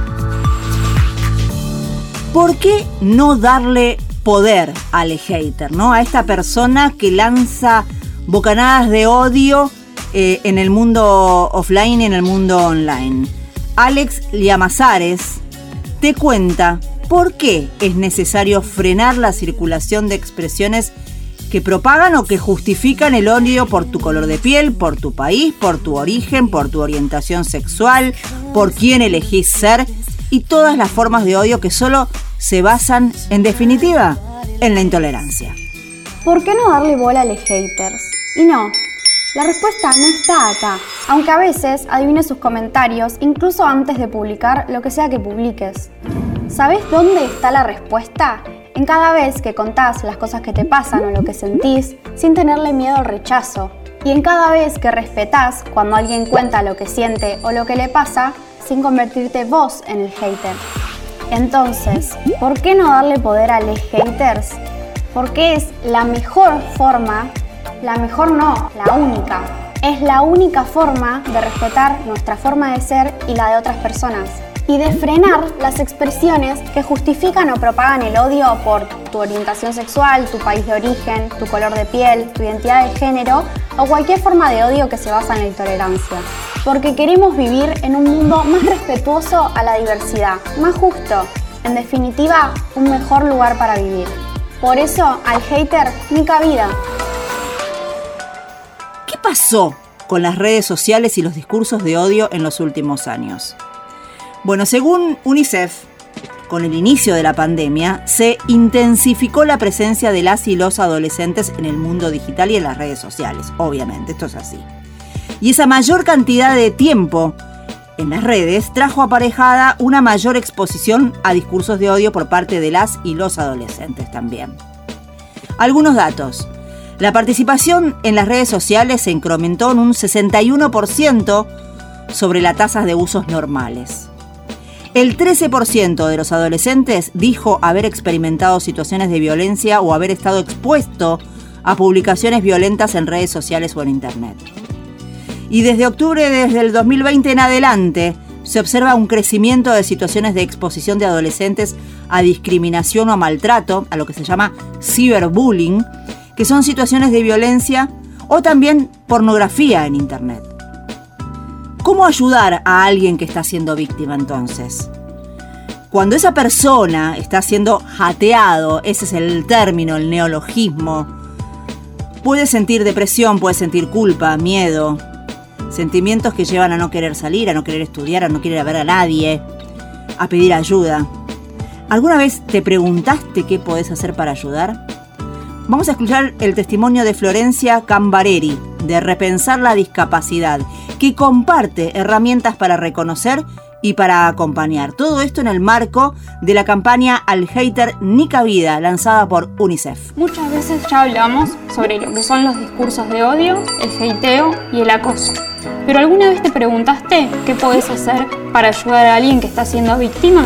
¿Por qué no darle poder al hater, ¿no? A esta persona que lanza bocanadas de odio en el mundo offline y en el mundo online? Alex Llamazares te cuenta por qué es necesario frenar la circulación de expresiones que propagan o que justifican el odio por tu color de piel, por tu país, por tu origen, por tu orientación sexual, por quién elegís ser y todas las formas de odio que solo se basan, en definitiva, en la intolerancia. ¿Por qué no darle bola a los haters? Y no, la respuesta no está acá, aunque a veces adivines sus comentarios incluso antes de publicar lo que sea que publiques. ¿Sabés dónde está la respuesta? En cada vez que contás las cosas que te pasan o lo que sentís sin tenerle miedo al rechazo. Y en cada vez que respetás cuando alguien cuenta lo que siente o lo que le pasa sin convertirte vos en el hater. Entonces, ¿por qué no darle poder a los haters? Porque es la mejor forma, la mejor no, la única. Es la única forma de respetar nuestra forma de ser y la de otras personas. Y de frenar las expresiones que justifican o propagan el odio por tu orientación sexual, tu país de origen, tu color de piel, tu identidad de género o cualquier forma de odio que se basa en la intolerancia. Porque queremos vivir en un mundo más respetuoso a la diversidad, más justo, en definitiva, un mejor lugar para vivir. Por eso, al hater, ni cabida. ¿Qué pasó con las redes sociales y los discursos de odio en los últimos años? Bueno, según UNICEF, con el inicio de la pandemia, se intensificó la presencia de las y los adolescentes en el mundo digital y en las redes sociales. Obviamente, esto es así. Y esa mayor cantidad de tiempo en las redes trajo aparejada una mayor exposición a discursos de odio por parte de las y los adolescentes también. Algunos datos. La participación en las redes sociales se incrementó en un 61% sobre las tasas de usos normales. El 13% de los adolescentes dijo haber experimentado situaciones de violencia o haber estado expuesto a publicaciones violentas en redes sociales o en internet. Y desde octubre del 2020 en adelante se observa un crecimiento de situaciones de exposición de adolescentes a discriminación o a maltrato, a lo que se llama ciberbullying, que son situaciones de violencia o también pornografía en internet. ¿Cómo ayudar a alguien que está siendo víctima entonces? Cuando esa persona está siendo hateado, ese es el término, el neologismo, puede sentir depresión, puede sentir culpa, miedo, sentimientos que llevan a no querer salir, a no querer estudiar, a no querer ver a nadie, a pedir ayuda. ¿Alguna vez te preguntaste qué podés hacer para ayudar? Vamos a escuchar el testimonio de Florencia Cambareri, de Repensar la Discapacidad, que comparte herramientas para reconocer y para acompañar. Todo esto en el marco de la campaña Al Hater Ni Cabida, lanzada por UNICEF. Muchas veces ya hablamos sobre lo que son los discursos de odio, el hateo y el acoso. ¿Pero alguna vez te preguntaste qué podés hacer para ayudar a alguien que está siendo víctima?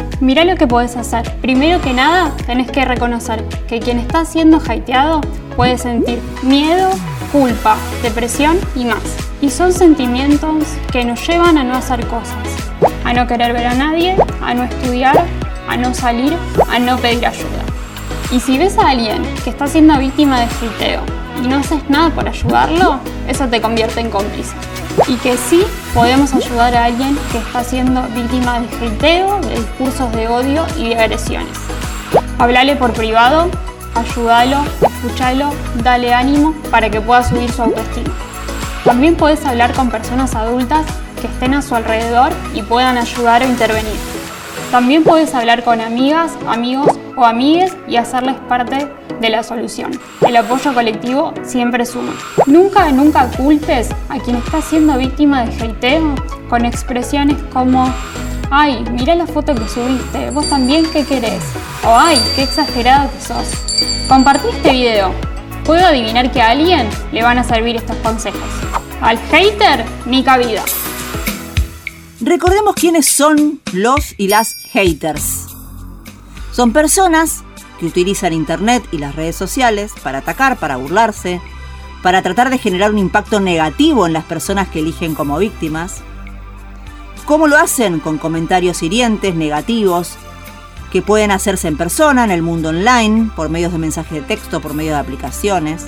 Mirá lo que podés hacer. Primero que nada, tenés que reconocer que quien está siendo hateado puede sentir miedo, culpa, depresión y más. Y son sentimientos que nos llevan a no hacer cosas, a no querer ver a nadie, a no estudiar, a no salir, a no pedir ayuda. Y si ves a alguien que está siendo víctima de hateo y no haces nada por ayudarlo, eso te convierte en cómplice. Y que sí podemos ayudar a alguien que está siendo víctima de hateo, de discursos de odio y de agresiones. Hablale por privado, ayúdalo, escúchalo, dale ánimo para que pueda subir su autoestima. También puedes hablar con personas adultas que estén a su alrededor y puedan ayudar o intervenir. También puedes hablar con amigas, amigos o amigues y hacerles parte de la solución. El apoyo colectivo siempre suma. Nunca culpes a quien está siendo víctima de hateo con expresiones como «Ay, mira la foto que subiste, vos también qué querés» o «Ay, qué exagerado que sos». Compartí este video. Puedo adivinar que a alguien le van a servir estos consejos. Al hater, ni cabida. Recordemos quiénes son los y las haters. Son personas que utilizan internet y las redes sociales para atacar, para burlarse, para tratar de generar un impacto negativo en las personas que eligen como víctimas. ¿Cómo lo hacen? Con comentarios hirientes, negativos, que pueden hacerse en persona, en el mundo online, por medios de mensaje de texto, por medio de aplicaciones.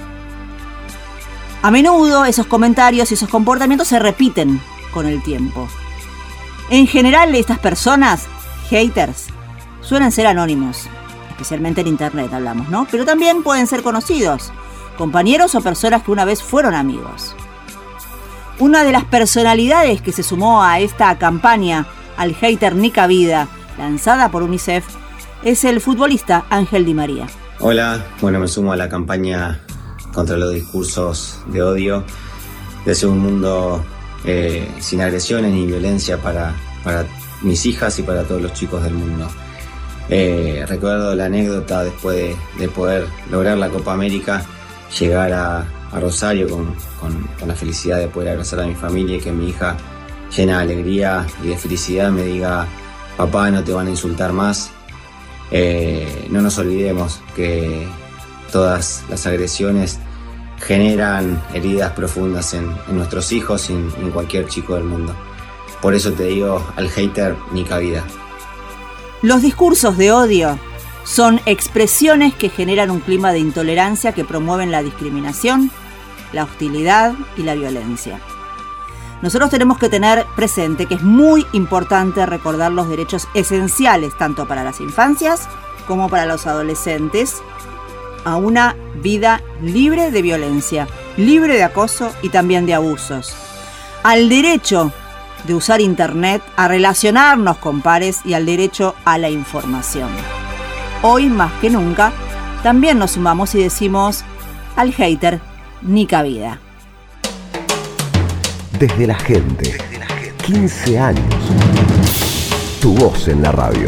A menudo esos comentarios y esos comportamientos se repiten con el tiempo. En general, estas personas, haters, suelen ser anónimos, especialmente en internet hablamos, ¿no? Pero también pueden ser conocidos, compañeros o personas que una vez fueron amigos. Una de las personalidades que se sumó a esta campaña al hater ni cabida, lanzada por UNICEF, es el futbolista Ángel Di María. Hola, me sumo a la campaña contra los discursos de odio, de hacer un mundo sin agresiones ni violencia para mis hijas y para todos los chicos del mundo. Recuerdo la anécdota después de poder lograr la Copa América, llegar a Rosario con la felicidad de poder abrazar a mi familia y que mi hija, llena de alegría y de felicidad, me diga: papá, no te van a insultar más. No nos olvidemos que todas las agresiones generan heridas profundas en nuestros hijos y en cualquier chico del mundo. Por eso te digo, al hater ni cabida. Los discursos de odio son expresiones que generan un clima de intolerancia que promueven la discriminación, la hostilidad y la violencia. Nosotros tenemos que tener presente que es muy importante recordar los derechos esenciales tanto para las infancias como para los adolescentes a una vida libre de violencia, libre de acoso y también de abusos. Al derecho de usar internet, a relacionarnos con pares y al derecho a la información. Hoy más que nunca también nos sumamos y decimos: al hater ni cabida. Desde la gente, 15 años. Tu voz en la radio.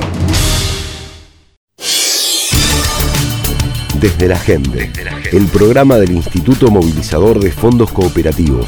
Desde la gente, el programa del Instituto Movilizador de Fondos Cooperativos.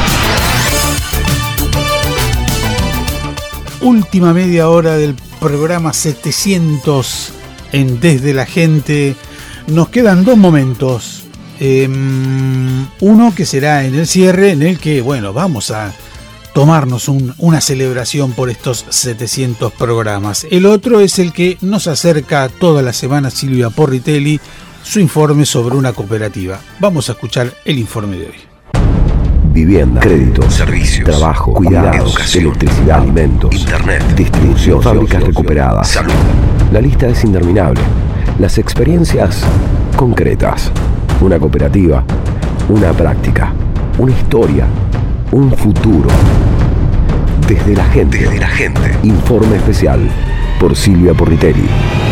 Última media hora del programa 700 en Desde la Gente. Nos quedan dos momentos. Uno que será en el cierre, en el que, vamos a tomarnos una celebración por estos 700 programas. El otro es el que nos acerca toda la semana Silvia Porritelli, su informe sobre una cooperativa. Vamos a escuchar el informe de hoy. Vivienda, créditos, servicios, trabajo, cuidados, educación, electricidad, alimentos, internet, distribución, fábricas recuperadas, salud. La lista es interminable. Las experiencias concretas. Una cooperativa, una práctica, una historia, un futuro. Desde la gente. Informe especial por Silvia Porritelli.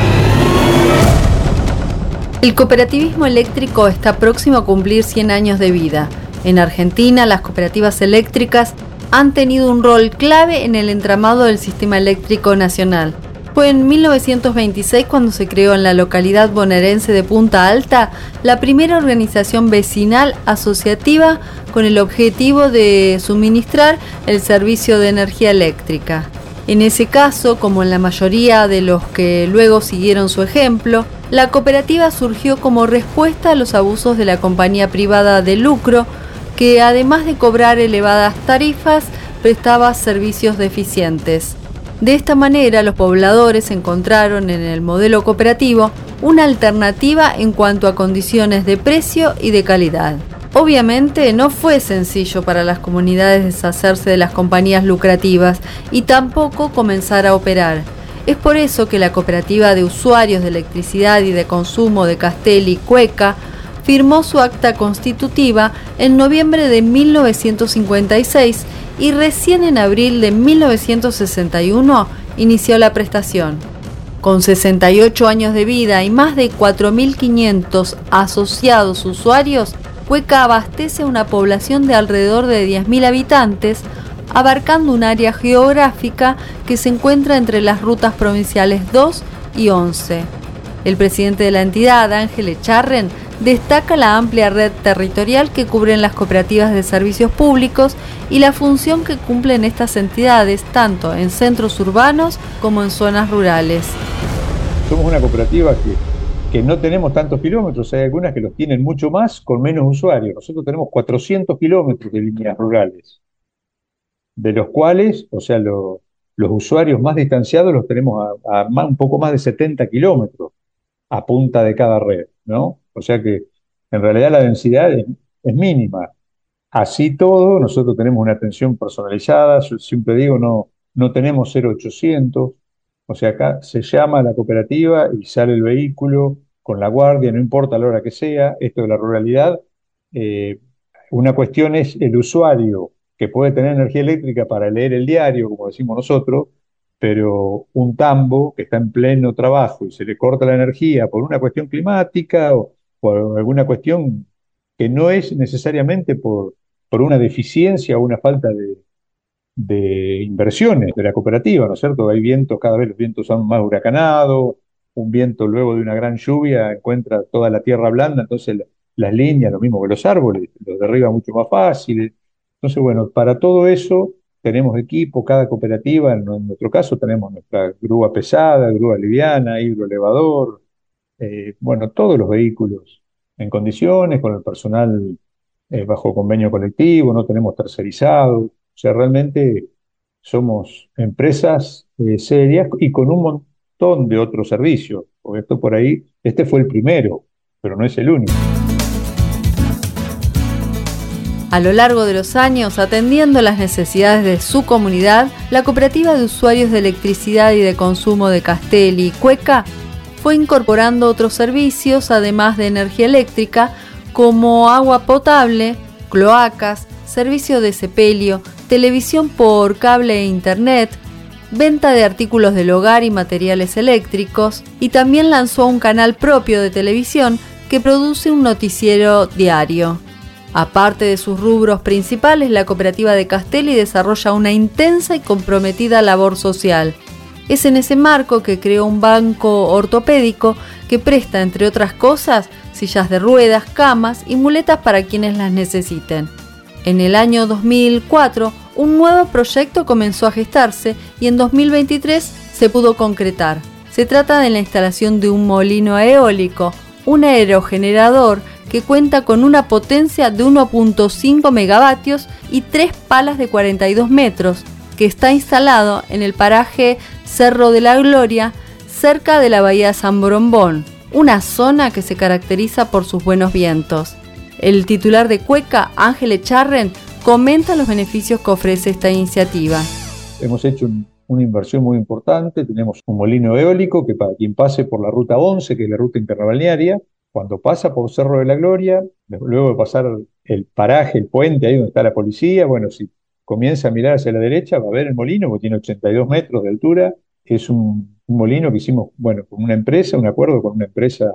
El cooperativismo eléctrico está próximo a cumplir 100 años de vida. En Argentina, las cooperativas eléctricas han tenido un rol clave en el entramado del sistema eléctrico nacional. Fue en 1926 cuando se creó en la localidad bonaerense de Punta Alta la primera organización vecinal asociativa con el objetivo de suministrar el servicio de energía eléctrica. En ese caso, como en la mayoría de los que luego siguieron su ejemplo, la cooperativa surgió como respuesta a los abusos de la compañía privada de lucro, que además de cobrar elevadas tarifas, prestaba servicios deficientes. De esta manera, los pobladores encontraron en el modelo cooperativo una alternativa en cuanto a condiciones de precio y de calidad. Obviamente no fue sencillo para las comunidades deshacerse de las compañías lucrativas y tampoco comenzar a operar. Es por eso que la Cooperativa de Usuarios de Electricidad y de Consumo de Castelli, Cueca, firmó su acta constitutiva en noviembre de 1956 y recién en abril de 1961 inició la prestación. Con 68 años de vida y más de 4.500 asociados usuarios, Cueca abastece a una población de alrededor de 10.000 habitantes, abarcando un área geográfica que se encuentra entre las rutas provinciales 2 y 11. El presidente de la entidad, Ángel Echarren, destaca la amplia red territorial que cubren las cooperativas de servicios públicos y la función que cumplen estas entidades tanto en centros urbanos como en zonas rurales. Somos una cooperativa que no tenemos tantos kilómetros, hay algunas que los tienen mucho más con menos usuarios. Nosotros tenemos 400 kilómetros de líneas rurales, de los cuales, o sea, los usuarios más distanciados los tenemos a un poco más de 70 kilómetros a punta de cada red, ¿no? O sea que en realidad la densidad es mínima. Así todo, nosotros tenemos una atención personalizada, yo siempre digo, no tenemos 0800, o sea, acá se llama a la cooperativa y sale el vehículo con la guardia, no importa la hora que sea, esto de la ruralidad. Una cuestión es el usuario que puede tener energía eléctrica para leer el diario, como decimos nosotros, pero un tambo que está en pleno trabajo y se le corta la energía por una cuestión climática o por alguna cuestión que no es necesariamente por una deficiencia o una falta de inversiones de la cooperativa, ¿no es cierto? Hay vientos, cada vez los vientos son más huracanados, un viento luego de una gran lluvia encuentra toda la tierra blanda, entonces las líneas, lo mismo que los árboles, los derriba mucho más fácil. Entonces, bueno, para todo eso tenemos equipo, cada cooperativa, en nuestro caso tenemos nuestra grúa pesada, grúa liviana, hidroelevador, bueno, todos los vehículos en condiciones, con el personal bajo convenio colectivo, no tenemos tercerizado, o sea, realmente somos empresas serias y con un montón de otros servicios, porque esto por ahí, este fue el primero, pero no es el único. A lo largo de los años, atendiendo las necesidades de su comunidad, la Cooperativa de Usuarios de Electricidad y de Consumo de Castelli, Cueca, fue incorporando otros servicios, además de energía eléctrica, como agua potable, cloacas, servicio de sepelio, televisión por cable e internet, venta de artículos del hogar y materiales eléctricos, y también lanzó un canal propio de televisión que produce un noticiero diario. Aparte de sus rubros principales, la cooperativa de Castelli desarrolla una intensa y comprometida labor social. Es en ese marco que creó un banco ortopédico que presta, entre otras cosas, sillas de ruedas, camas y muletas para quienes las necesiten. En el año 2004, un nuevo proyecto comenzó a gestarse y en 2023 se pudo concretar. Se trata de la instalación de un molino eólico, un aerogenerador que cuenta con una potencia de 1.5 megavatios y 3 palas de 42 metros, que está instalado en el paraje Cerro de la Gloria, cerca de la bahía de San Borombón, una zona que se caracteriza por sus buenos vientos. El titular de Cueca, Ángel Echarren, comenta los beneficios que ofrece esta iniciativa. Hemos hecho una inversión muy importante, tenemos un molino eólico que para quien pase por la ruta 11, que es la ruta interbalnearia, cuando pasa por Cerro de la Gloria, luego de pasar el paraje, el puente, ahí donde está la policía, bueno, si comienza a mirar hacia la derecha va a ver el molino, porque tiene 82 metros de altura. Es un molino que hicimos, bueno, con una empresa, un acuerdo con una empresa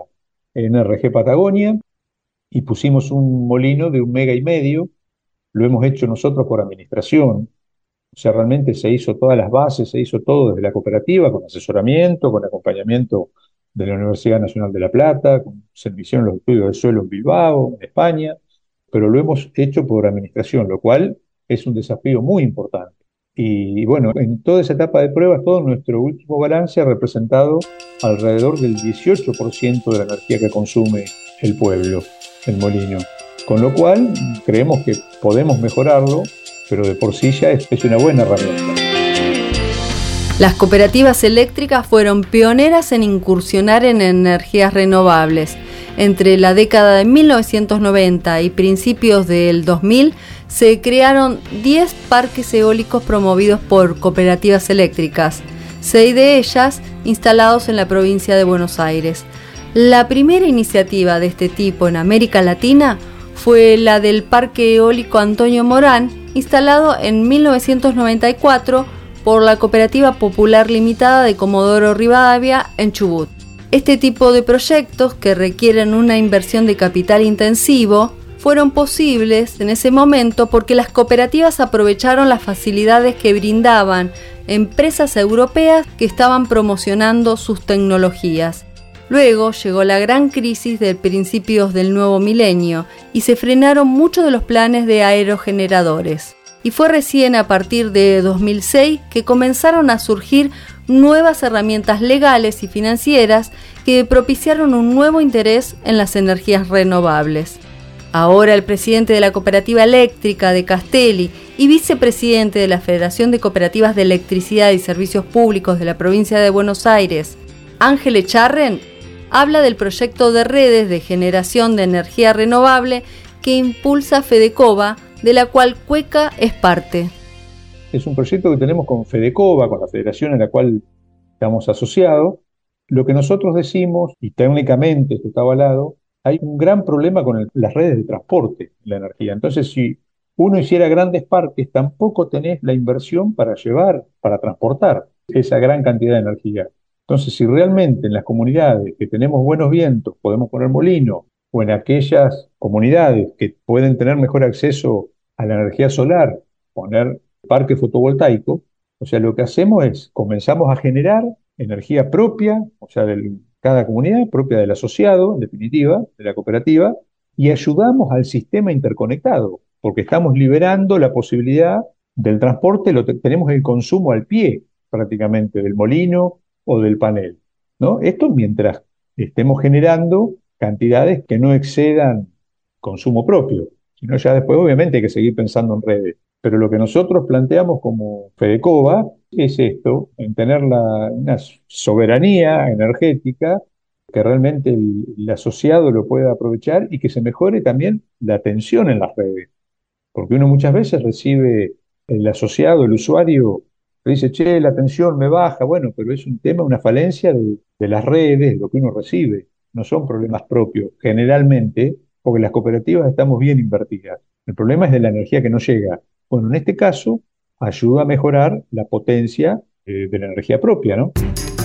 NRG Patagonia, y pusimos un molino de 1,5 megas. Lo hemos hecho nosotros por administración. O sea, realmente se hizo todas las bases, se hizo todo desde la cooperativa, con asesoramiento, con acompañamiento de la Universidad Nacional de La Plata, se hicieron los estudios de suelo en Bilbao, en España, pero lo hemos hecho por administración, lo cual es un desafío muy importante. Y bueno, en toda esa etapa de pruebas, todo nuestro último balance ha representado alrededor del 18% de la energía que consume el pueblo, el molino. Con lo cual, creemos que podemos mejorarlo, pero de por sí ya es una buena herramienta. Las cooperativas eléctricas fueron pioneras en incursionar en energías renovables. Entre la década de 1990 y principios del 2000 se crearon 10 parques eólicos promovidos por cooperativas eléctricas, 6 de ellas instalados en la provincia de Buenos Aires. La primera iniciativa de este tipo en América Latina fue la del Parque Eólico Antonio Morán, instalado en 1994 por la Cooperativa Popular Limitada de Comodoro Rivadavia en Chubut. Este tipo de proyectos, que requieren una inversión de capital intensivo, fueron posibles en ese momento porque las cooperativas aprovecharon las facilidades que brindaban empresas europeas que estaban promocionando sus tecnologías. Luego llegó la gran crisis de principios del nuevo milenio y se frenaron muchos de los planes de aerogeneradores. Y fue recién a partir de 2006 que comenzaron a surgir nuevas herramientas legales y financieras que propiciaron un nuevo interés en las energías renovables. Ahora el presidente de la Cooperativa Eléctrica de Castelli y vicepresidente de la Federación de Cooperativas de Electricidad y Servicios Públicos de la provincia de Buenos Aires, Ángel Echarren, habla del proyecto de redes de generación de energía renovable que impulsa Fedecova, de la cual Cueca es parte. Es un proyecto que tenemos con Fedecova, con la federación en la cual estamos asociados. Lo que nosotros decimos, y técnicamente esto está avalado, hay un gran problema con las redes de transporte de la energía. Entonces, si uno hiciera grandes parques, tampoco tenés la inversión para llevar, para transportar esa gran cantidad de energía. Entonces, si realmente en las comunidades que tenemos buenos vientos podemos poner molinos, o en aquellas comunidades que pueden tener mejor acceso a la energía solar, poner parque fotovoltaico, o sea, lo que hacemos es, comenzamos a generar energía propia, o sea, de cada comunidad, propia del asociado, en definitiva, de la cooperativa, y ayudamos al sistema interconectado, porque estamos liberando la posibilidad del transporte, tenemos el consumo al pie, prácticamente, del molino o del panel, ¿no? Esto mientras estemos generando cantidades que no excedan consumo propio, sino ya después obviamente hay que seguir pensando en redes. Pero lo que nosotros planteamos como Fedecova es esto, en tener una soberanía energética que realmente el asociado lo pueda aprovechar y que se mejore también la atención en las redes. Porque uno muchas veces recibe el asociado, el usuario, que dice, che, la atención me baja, bueno, pero es un tema, una falencia de las redes, lo que uno recibe. No son problemas propios, generalmente, porque las cooperativas estamos bien invertidas. El problema es de la energía que no llega. Bueno, en este caso, ayuda a mejorar la potencia de la energía propia, ¿no?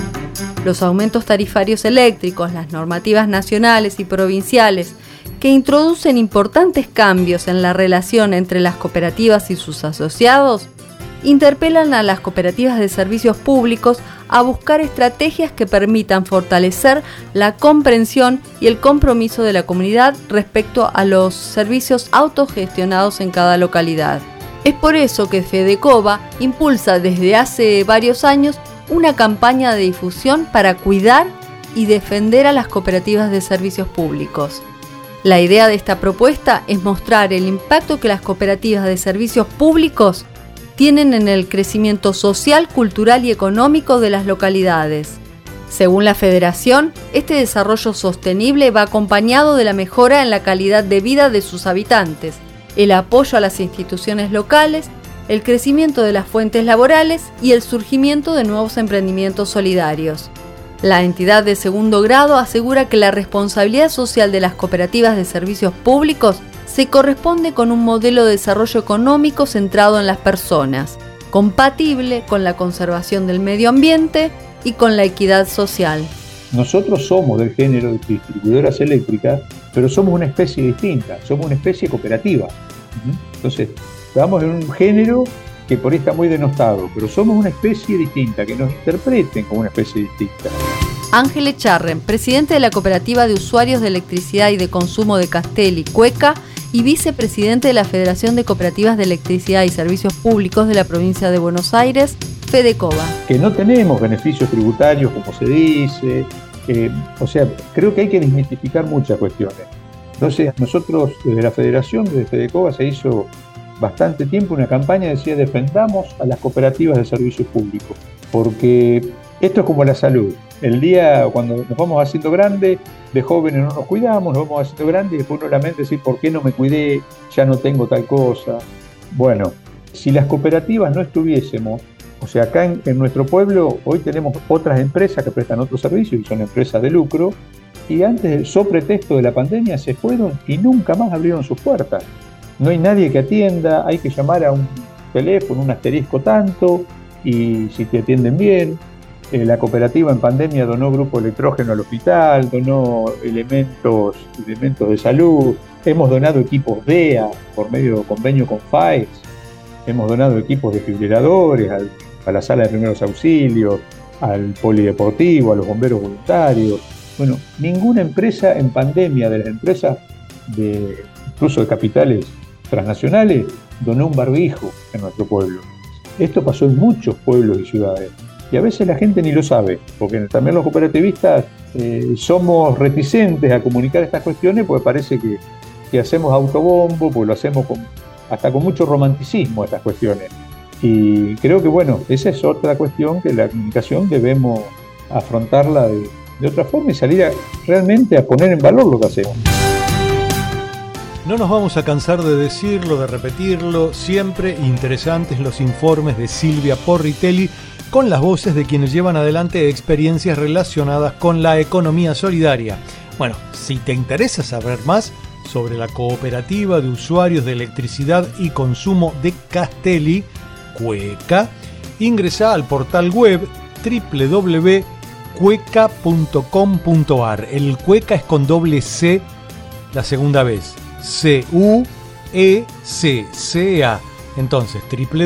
Los aumentos tarifarios eléctricos, las normativas nacionales y provinciales, que introducen importantes cambios en la relación entre las cooperativas y sus asociados, interpelan a las cooperativas de servicios públicos a buscar estrategias que permitan fortalecer la comprensión y el compromiso de la comunidad respecto a los servicios autogestionados en cada localidad. Es por eso que Fedecova impulsa desde hace varios años una campaña de difusión para cuidar y defender a las cooperativas de servicios públicos. La idea de esta propuesta es mostrar el impacto que las cooperativas de servicios públicos tienen en el crecimiento social, cultural y económico de las localidades. Según la Federación, este desarrollo sostenible va acompañado de la mejora en la calidad de vida de sus habitantes, el apoyo a las instituciones locales, el crecimiento de las fuentes laborales y el surgimiento de nuevos emprendimientos solidarios. La entidad de segundo grado asegura que la responsabilidad social de las cooperativas de servicios públicos se corresponde con un modelo de desarrollo económico centrado en las personas, compatible con la conservación del medio ambiente y con la equidad social. Nosotros somos del género de distribuidoras eléctricas, pero somos una especie distinta, somos una especie cooperativa. Entonces, estamos en un género que por ahí está muy denostado, pero somos una especie distinta, que nos interpreten como una especie distinta. Ángel Echarren, presidente de la Cooperativa de Usuarios de Electricidad y de Consumo de Castelli, Cueca, y vicepresidente de la Federación de Cooperativas de Electricidad y Servicios Públicos de la provincia de Buenos Aires, FEDECOBA. Que no tenemos beneficios tributarios, como se dice. Creo que hay que desmitificar muchas cuestiones. Entonces, nosotros desde la Federación, desde FEDECOBA, se hizo bastante tiempo una campaña que decía: defendamos a las cooperativas de servicios públicos, porque esto es como la salud. El día cuando nos vamos haciendo grandes, de jóvenes no nos cuidamos, nos vamos haciendo grandes y después uno lamenta decir: ¿por qué no me cuidé? Ya no tengo tal cosa. Bueno, si las cooperativas no estuviésemos, acá en nuestro pueblo hoy tenemos otras empresas que prestan otros servicios y son empresas de lucro, y antes, sobre pretexto de la pandemia, se fueron y nunca más abrieron sus puertas. No hay nadie que atienda, hay que llamar a un teléfono, un asterisco tanto, y si te atienden bien. La cooperativa en pandemia donó grupo electrógeno al hospital, donó elementos de salud, hemos donado equipos DEA por medio de convenio con FAES, hemos donado equipos desfibriladores a la sala de primeros auxilios, al polideportivo, a los bomberos voluntarios. Bueno, ninguna empresa en pandemia, de las empresas incluso de capitales transnacionales, donó un barbijo en nuestro pueblo. Esto pasó en muchos pueblos y ciudades. Y a veces la gente ni lo sabe, porque también los cooperativistas somos reticentes a comunicar estas cuestiones, porque parece que hacemos autobombo, porque lo hacemos hasta con mucho romanticismo estas cuestiones. Y creo que, esa es otra cuestión que la comunicación debemos afrontarla de otra forma y salir realmente a poner en valor lo que hacemos. No nos vamos a cansar de decirlo, de repetirlo, siempre interesantes los informes de Silvia Porritelli, con las voces de quienes llevan adelante experiencias relacionadas con la economía solidaria. Bueno, si te interesa saber más sobre la cooperativa de usuarios de electricidad y consumo de Castelli, Cueca, ingresa al portal web www.cueca.com.ar. El Cueca es con doble C la segunda vez, C-U-E-C-C-A. Entonces,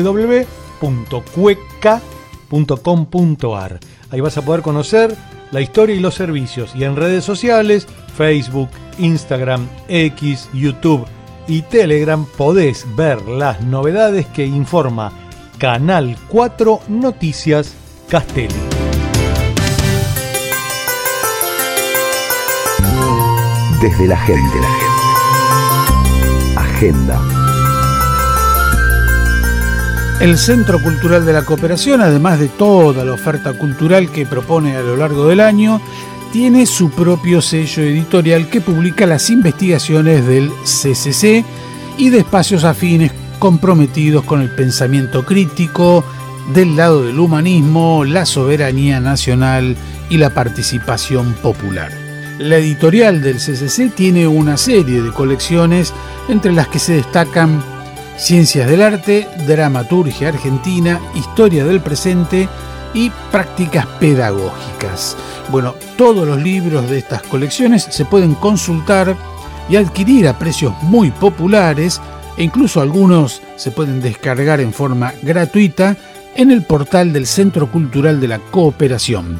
www.cueca.com.ar. Ahí vas a poder conocer la historia y los servicios. Y en redes sociales, Facebook, Instagram, X, YouTube y Telegram, podés ver las novedades que informa Canal 4 Noticias Castelli. Desde la gente. Agenda. El Centro Cultural de la Cooperación, además de toda la oferta cultural que propone a lo largo del año, tiene su propio sello editorial que publica las investigaciones del CCC y de espacios afines comprometidos con el pensamiento crítico, del lado del humanismo, la soberanía nacional y la participación popular. La editorial del CCC tiene una serie de colecciones entre las que se destacan Ciencias del Arte, Dramaturgia Argentina, Historia del Presente y Prácticas Pedagógicas. Bueno, todos los libros de estas colecciones se pueden consultar y adquirir a precios muy populares, e incluso algunos se pueden descargar en forma gratuita en el portal del Centro Cultural de la Cooperación,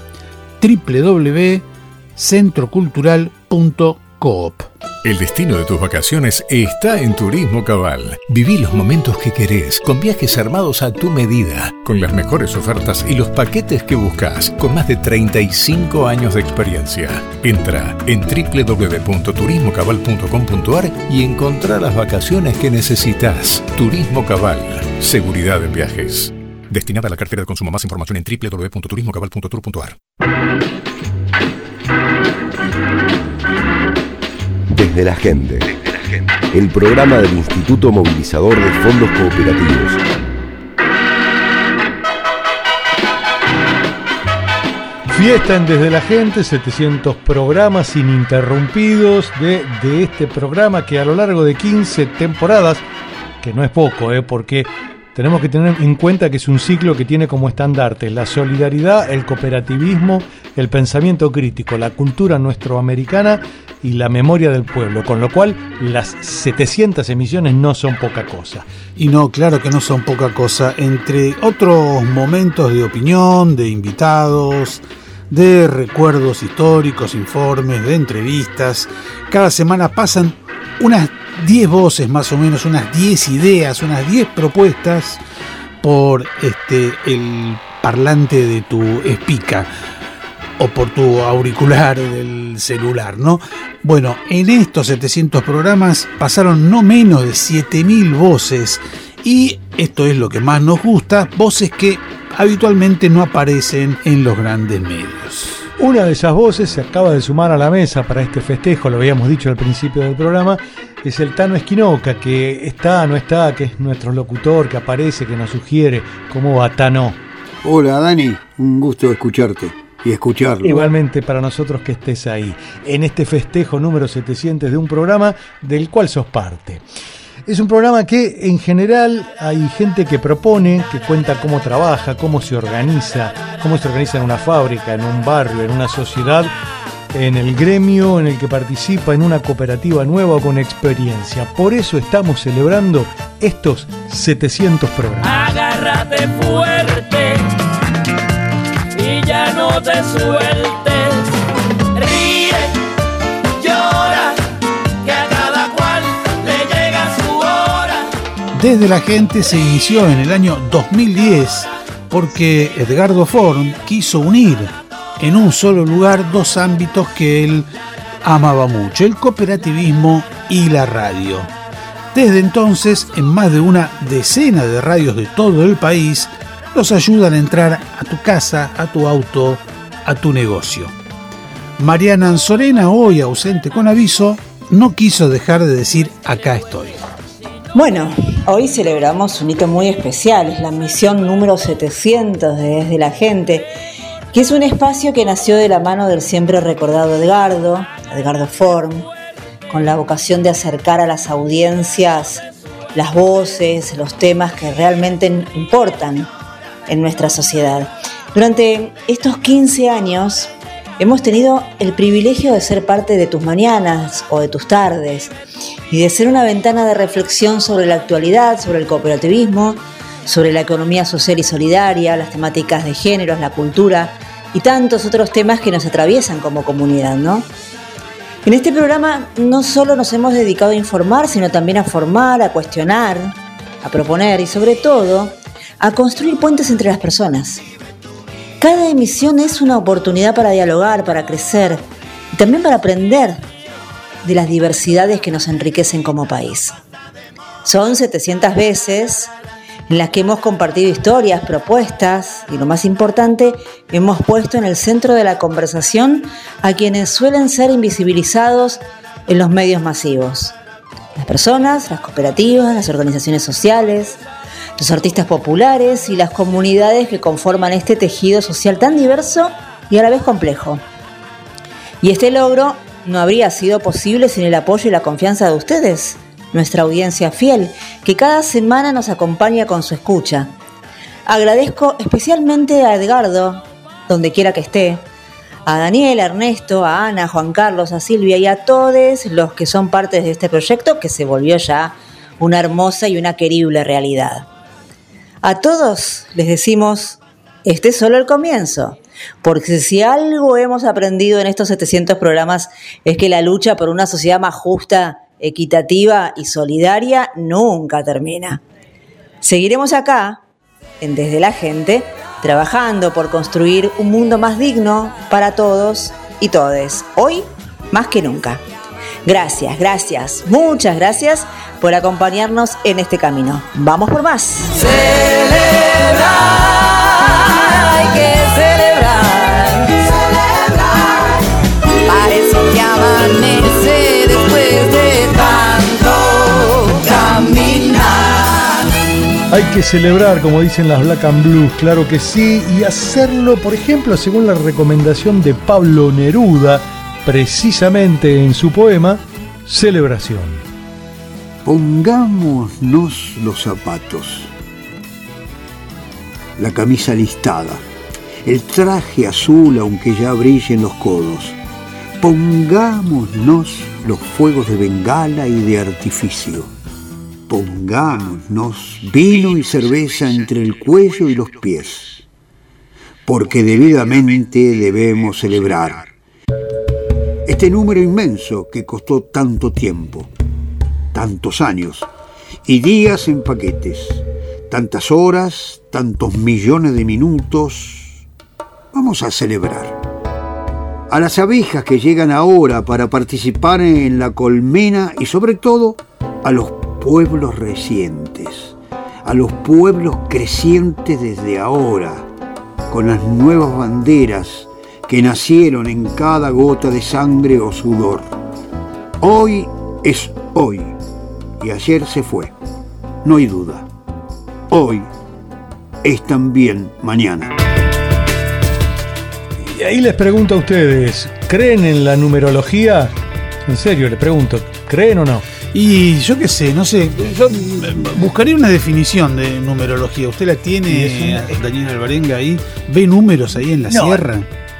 www.centrocultural.coop. El destino de tus vacaciones está en Turismo Cabal. Viví los momentos que querés, con viajes armados a tu medida, con las mejores ofertas y los paquetes que buscas, con más de 35 años de experiencia. Entra en www.turismocabal.com.ar y encontrá las vacaciones que necesitas. Turismo Cabal, seguridad en viajes. Destinada a la cartera de consumo. Más información en www.turismocabal.tour.ar. Desde la gente. El programa del Instituto Movilizador de Fondos Cooperativos. Fiesta en Desde la Gente, 700 programas ininterrumpidos de este programa que a lo largo de 15 temporadas, que no es poco, porque tenemos que tener en cuenta que es un ciclo que tiene como estandarte la solidaridad, el cooperativismo, el pensamiento crítico, la cultura nuestroamericana y la memoria del pueblo, con lo cual las 700 emisiones no son poca cosa. Y no, claro que no son poca cosa. Entre otros momentos de opinión, de invitados, de recuerdos históricos, informes, de entrevistas, cada semana pasan unas 10 voces más o menos, unas 10 ideas, unas 10 propuestas por el parlante de tu Espica o por tu auricular del celular, ¿no? Bueno, en estos 700 programas pasaron no menos de 7.000 voces y esto es lo que más nos gusta, voces que habitualmente no aparecen en los grandes medios. Una de esas voces se acaba de sumar a la mesa para este festejo, lo habíamos dicho al principio del programa, es el Tano Esquinoca, que está, no está, que es nuestro locutor, que aparece, que nos sugiere. ¿Cómo va, Tano? Hola, Dani, un gusto escucharte y escucharlo. Igualmente para nosotros que estés ahí, en este festejo número 700 de un programa del cual sos parte. Es un programa que en general hay gente que propone, que cuenta cómo trabaja, cómo se organiza en una fábrica, en un barrio, en una sociedad, en el gremio en el que participa, en una cooperativa nueva o con experiencia. Por eso estamos celebrando estos 700 programas. Agárrate fuerte y ya no te sueltes. Ríe, llora, que a cada cual le llega su hora. Desde la Gente se inició en el año 2010 porque Edgardo Forn quiso unir en un solo lugar dos ámbitos que él amaba mucho, el cooperativismo y la radio. Desde entonces, en más de una decena de radios de todo el país, los ayudan a entrar a tu casa, a tu auto, a tu negocio. Mariana Anzorena, hoy ausente con aviso, no quiso dejar de decir acá estoy. Bueno, hoy celebramos un hito muy especial, es la misión número 700 de Desde la Gente, que es un espacio que nació de la mano del siempre recordado Edgardo Forn, con la vocación de acercar a las audiencias las voces, los temas que realmente importan en nuestra sociedad. Durante estos 15 años hemos tenido el privilegio de ser parte de tus mañanas o de tus tardes y de ser una ventana de reflexión sobre la actualidad, sobre el cooperativismo, sobre la economía social y solidaria, las temáticas de géneros, la cultura y tantos otros temas que nos atraviesan como comunidad, ¿no? En este programa no solo nos hemos dedicado a informar, sino también a formar, a cuestionar, a proponer y sobre todo a construir puentes entre las personas. Cada emisión es una oportunidad para dialogar, para crecer y también para aprender de las diversidades que nos enriquecen como país. Son 700 veces en las que hemos compartido historias, propuestas y, lo más importante, hemos puesto en el centro de la conversación a quienes suelen ser invisibilizados en los medios masivos. Las personas, las cooperativas, las organizaciones sociales, los artistas populares y las comunidades que conforman este tejido social tan diverso y a la vez complejo. Y este logro no habría sido posible sin el apoyo y la confianza de ustedes, nuestra audiencia fiel, que cada semana nos acompaña con su escucha. Agradezco especialmente a Edgardo, donde quiera que esté, a Daniel, a Ernesto, a Ana, a Juan Carlos, a Silvia y a todos los que son parte de este proyecto que se volvió ya una hermosa y una querible realidad. A todos les decimos, este es solo el comienzo, porque si algo hemos aprendido en estos 700 programas es que la lucha por una sociedad más justa, equitativa y solidaria nunca termina. Seguiremos acá, en Desde la Gente, trabajando por construir un mundo más digno para todos y todes, hoy más que nunca. Gracias, muchas gracias por acompañarnos en este camino. ¡Vamos por más! Celebrar, hay que celebrar, para eso que amanece después de tanto caminar. Hay que celebrar, como dicen las Black and Blues, claro que sí, y hacerlo, por ejemplo, según la recomendación de Pablo Neruda, precisamente en su poema Celebración. Pongámonos los zapatos, la camisa listada, el traje azul aunque ya brillen los codos. Pongámonos los fuegos de bengala y de artificio. Pongámonos vino y cerveza entre el cuello y los pies, porque debidamente debemos celebrar este número inmenso que costó tanto tiempo. tantos años, y días en paquetes, tantas horas, tantos millones de minutos. Vamos a celebrar. A las abejas que llegan ahora para participar en la colmena y sobre todo a los pueblos recientes, a los pueblos crecientes desde ahora, con las nuevas banderas que nacieron en cada gota de sangre o sudor. Hoy es hoy y ayer se fue, no hay duda. Hoy es también mañana. Y ahí les pregunto a ustedes, ¿creen en la numerología? En serio, les pregunto, ¿creen o no? Y yo qué sé, no sé, yo buscaría una definición de numerología. ¿Usted la tiene, Daniel Alvarenga, ahí? ¿Ve números ahí en la sierra?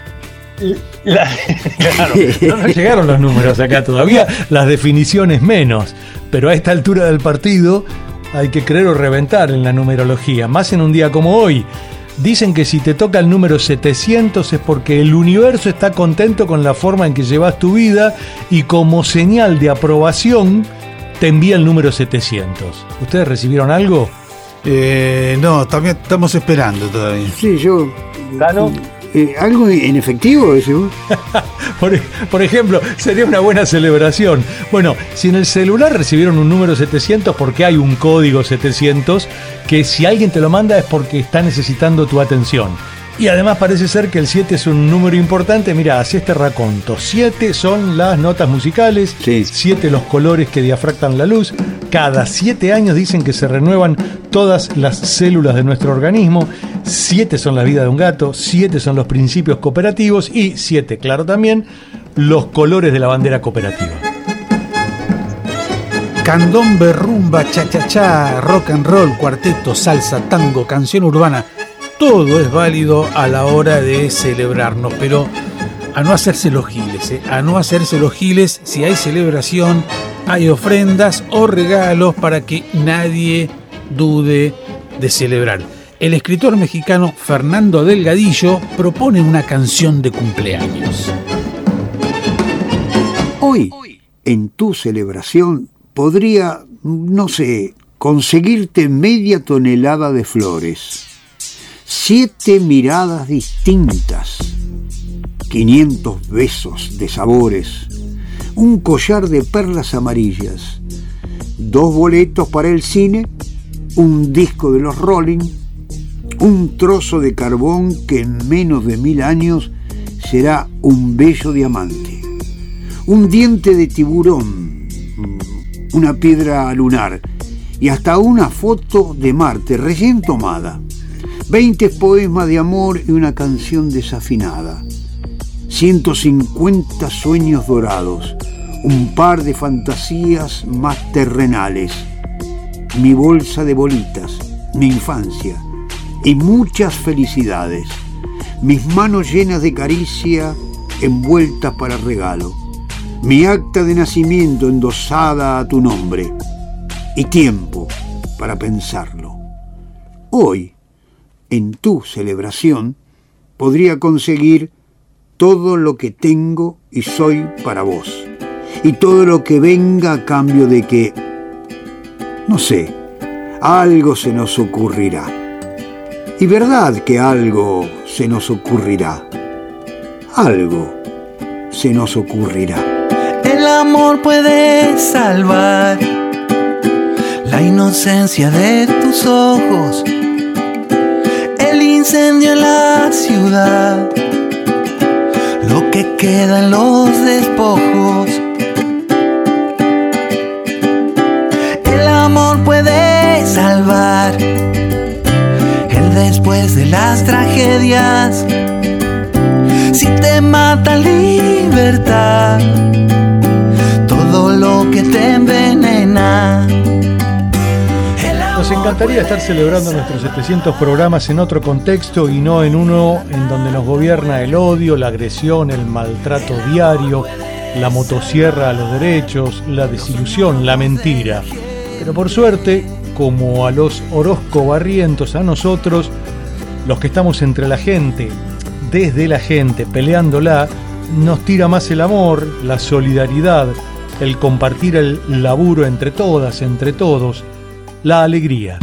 Claro, no llegaron los números acá todavía, las definiciones menos, pero a esta altura del partido hay que creer o reventar en la numerología, más en un día como hoy. Dicen que si te toca el número 700 es porque el universo está contento con la forma en que llevas tu vida y como señal de aprobación te envía el número 700. ¿Ustedes recibieron algo? No, también estamos esperando todavía. Sí, yo... ¿Dano? ¿Algo en efectivo, decimos? Por ejemplo, sería una buena celebración. Bueno, si en el celular recibieron un número 700, porque hay un código 700, que si alguien te lo manda es porque está necesitando tu atención. Y además parece ser que el 7 es un número importante. Mira, así este raconto. 7 son las notas musicales, 7 los colores que diafractan la luz. Cada 7 años dicen que se renuevan todas las células de nuestro organismo. 7 son la vida de un gato, 7 son los principios cooperativos y 7, claro también, los colores de la bandera cooperativa. Candombe, rumba, cha-cha-cha, rock and roll, cuarteto, salsa, tango, canción urbana. Todo es válido a la hora de celebrarnos, pero a no hacerse los giles, a no hacerse los giles. Si hay celebración, hay ofrendas o regalos para que nadie dude de celebrar. El escritor mexicano Fernando Delgadillo propone una canción de cumpleaños. Hoy, en tu celebración, podría, no sé, conseguirte media tonelada de flores, 7 miradas distintas, 500 besos de sabores, un collar de perlas amarillas, 2 boletos para el cine, un disco de los Rolling, un trozo de carbón que en menos de 1000 años será un bello diamante, un diente de tiburón, una piedra lunar y hasta una foto de Marte recién tomada, 20 poemas de amor y una canción desafinada, 150 sueños dorados, un par de fantasías más terrenales, mi bolsa de bolitas, mi infancia y muchas felicidades, mis manos llenas de caricia envueltas para regalo, mi acta de nacimiento endosada a tu nombre y tiempo para pensarlo. Hoy, en tu celebración, podría conseguir todo lo que tengo y soy para vos, y todo lo que venga a cambio de que, no sé, algo se nos ocurrirá. Y verdad que algo se nos ocurrirá. Algo se nos ocurrirá. El amor puede salvar la inocencia de tus ojos, el incendio en la ciudad, lo que queda en los despojos. El amor puede salvar el después de las tragedias. Si te mata libertad, todo lo que te envenena. Nos encantaría estar celebrando nuestros 700 programas en otro contexto y no en uno en donde nos gobierna el odio, la agresión, el maltrato diario, la motosierra a los derechos, la desilusión, la mentira. Pero por suerte, como a los Orozco Barrientos, a nosotros, los que estamos entre la gente, desde la gente, peleándola, nos tira más el amor, la solidaridad, el compartir el laburo entre todas, entre todos, la alegría.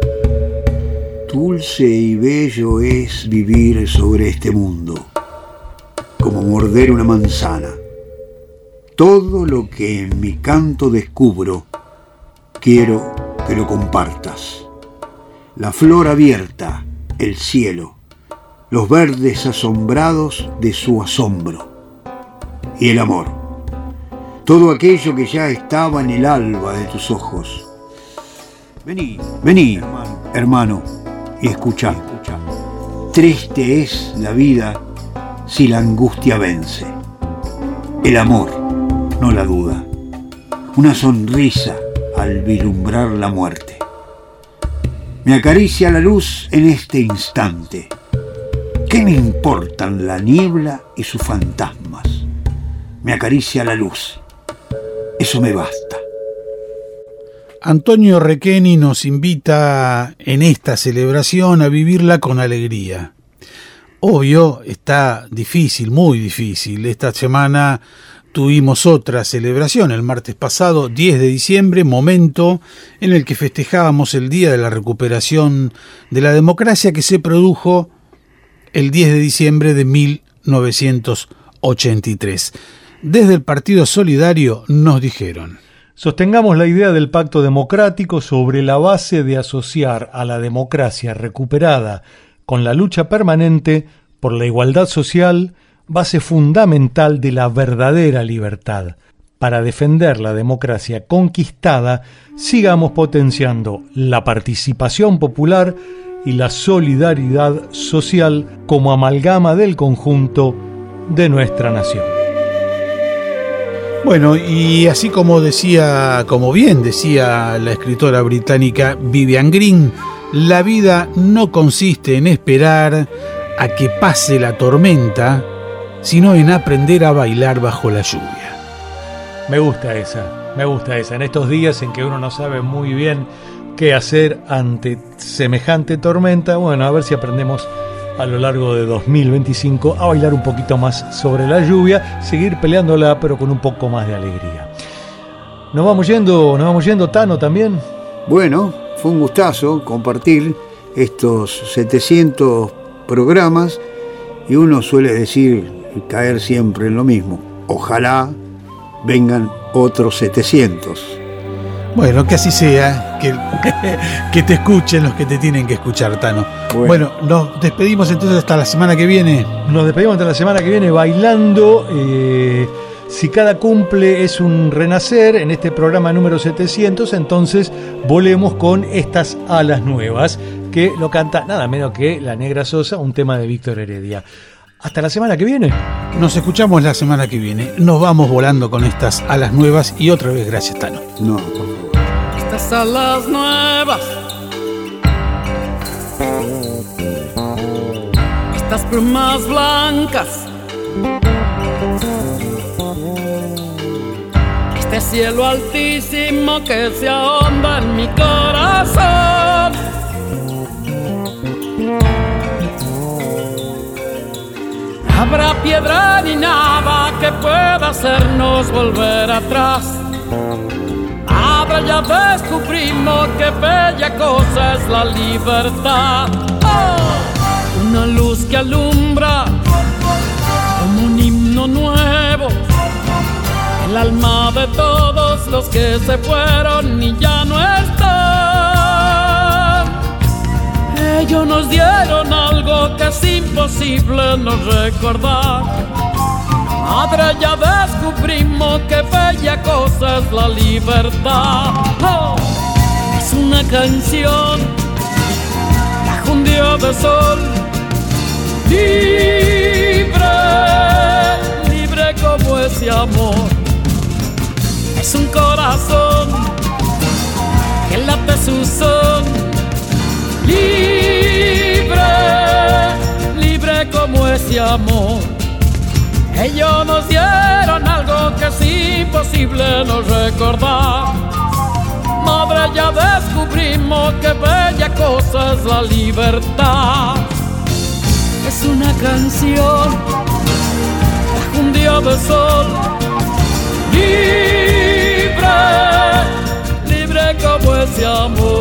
Dulce y bello es vivir sobre este mundo, como morder una manzana. Todo lo que en mi canto descubro, quiero que lo compartas. La flor abierta, el cielo, los verdes asombrados de su asombro, y el amor. Todo aquello que ya estaba en el alba de tus ojos. Vení, hermano, y escuchá. Triste es la vida si la angustia vence. El amor, no la duda. Una sonrisa al vislumbrar la muerte. Me acaricia la luz en este instante. ¿Qué me importan la niebla y sus fantasmas? Me acaricia la luz. Eso me basta. Antonio Requeni nos invita en esta celebración a vivirla con alegría. Obvio, está difícil, muy difícil. Esta semana tuvimos otra celebración, el martes pasado, 10 de diciembre, momento en el que festejábamos el Día de la Recuperación de la Democracia que se produjo el 10 de diciembre de 1983. Desde el Partido Solidario nos dijeron: sostengamos la idea del pacto democrático sobre la base de asociar a la democracia recuperada con la lucha permanente por la igualdad social, base fundamental de la verdadera libertad. Para defender la democracia conquistada, sigamos potenciando la participación popular y la solidaridad social como amalgama del conjunto de nuestra nación. Bueno, y así como bien decía la escritora británica Vivian Green, la vida no consiste en esperar a que pase la tormenta, sino en aprender a bailar bajo la lluvia. Me gusta esa. En estos días en que uno no sabe muy bien qué hacer ante semejante tormenta, bueno, a ver si aprendemos a lo largo de 2025 a bailar un poquito más sobre la lluvia, seguir peleándola pero con un poco más de alegría. Nos vamos yendo, Tano, también. Bueno, fue un gustazo compartir estos 700 programas y uno suele decir y caer siempre en lo mismo. Ojalá vengan otros 700. Bueno, que así sea, que te escuchen los que te tienen que escuchar, Tano. Bueno, nos despedimos entonces hasta la semana que viene. Nos despedimos hasta la semana que viene bailando. Si cada cumple es un renacer, en este programa número 700, entonces volemos con estas alas nuevas, que lo canta nada menos que La Negra Sosa, un tema de Víctor Heredia. Hasta la semana que viene. Nos escuchamos la semana que viene. Nos vamos volando con estas alas nuevas y otra vez gracias, Tano. No, por favor. Estas alas nuevas, estas plumas blancas, este cielo altísimo que se ahonda en mi corazón. Habrá piedra ni nada que pueda hacernos volver atrás. Ahora ya descubrimos qué bella cosa es la libertad. Oh, una luz que alumbra como un himno nuevo, el alma de todos los que se fueron y ya no están. Ellos nos dieron algo que es imposible no recordar. Ahora ya descubrimos qué bella cosa es la libertad. Oh, es una canción bajo un día de sol, libre, libre como ese amor. Es un corazón que late su son, libre, libre como ese amor. Ellos nos dieron algo que es imposible no recordar. Madre, ya descubrimos qué bella cosa es la libertad. Es una canción bajo un día de sol, libre, de amor.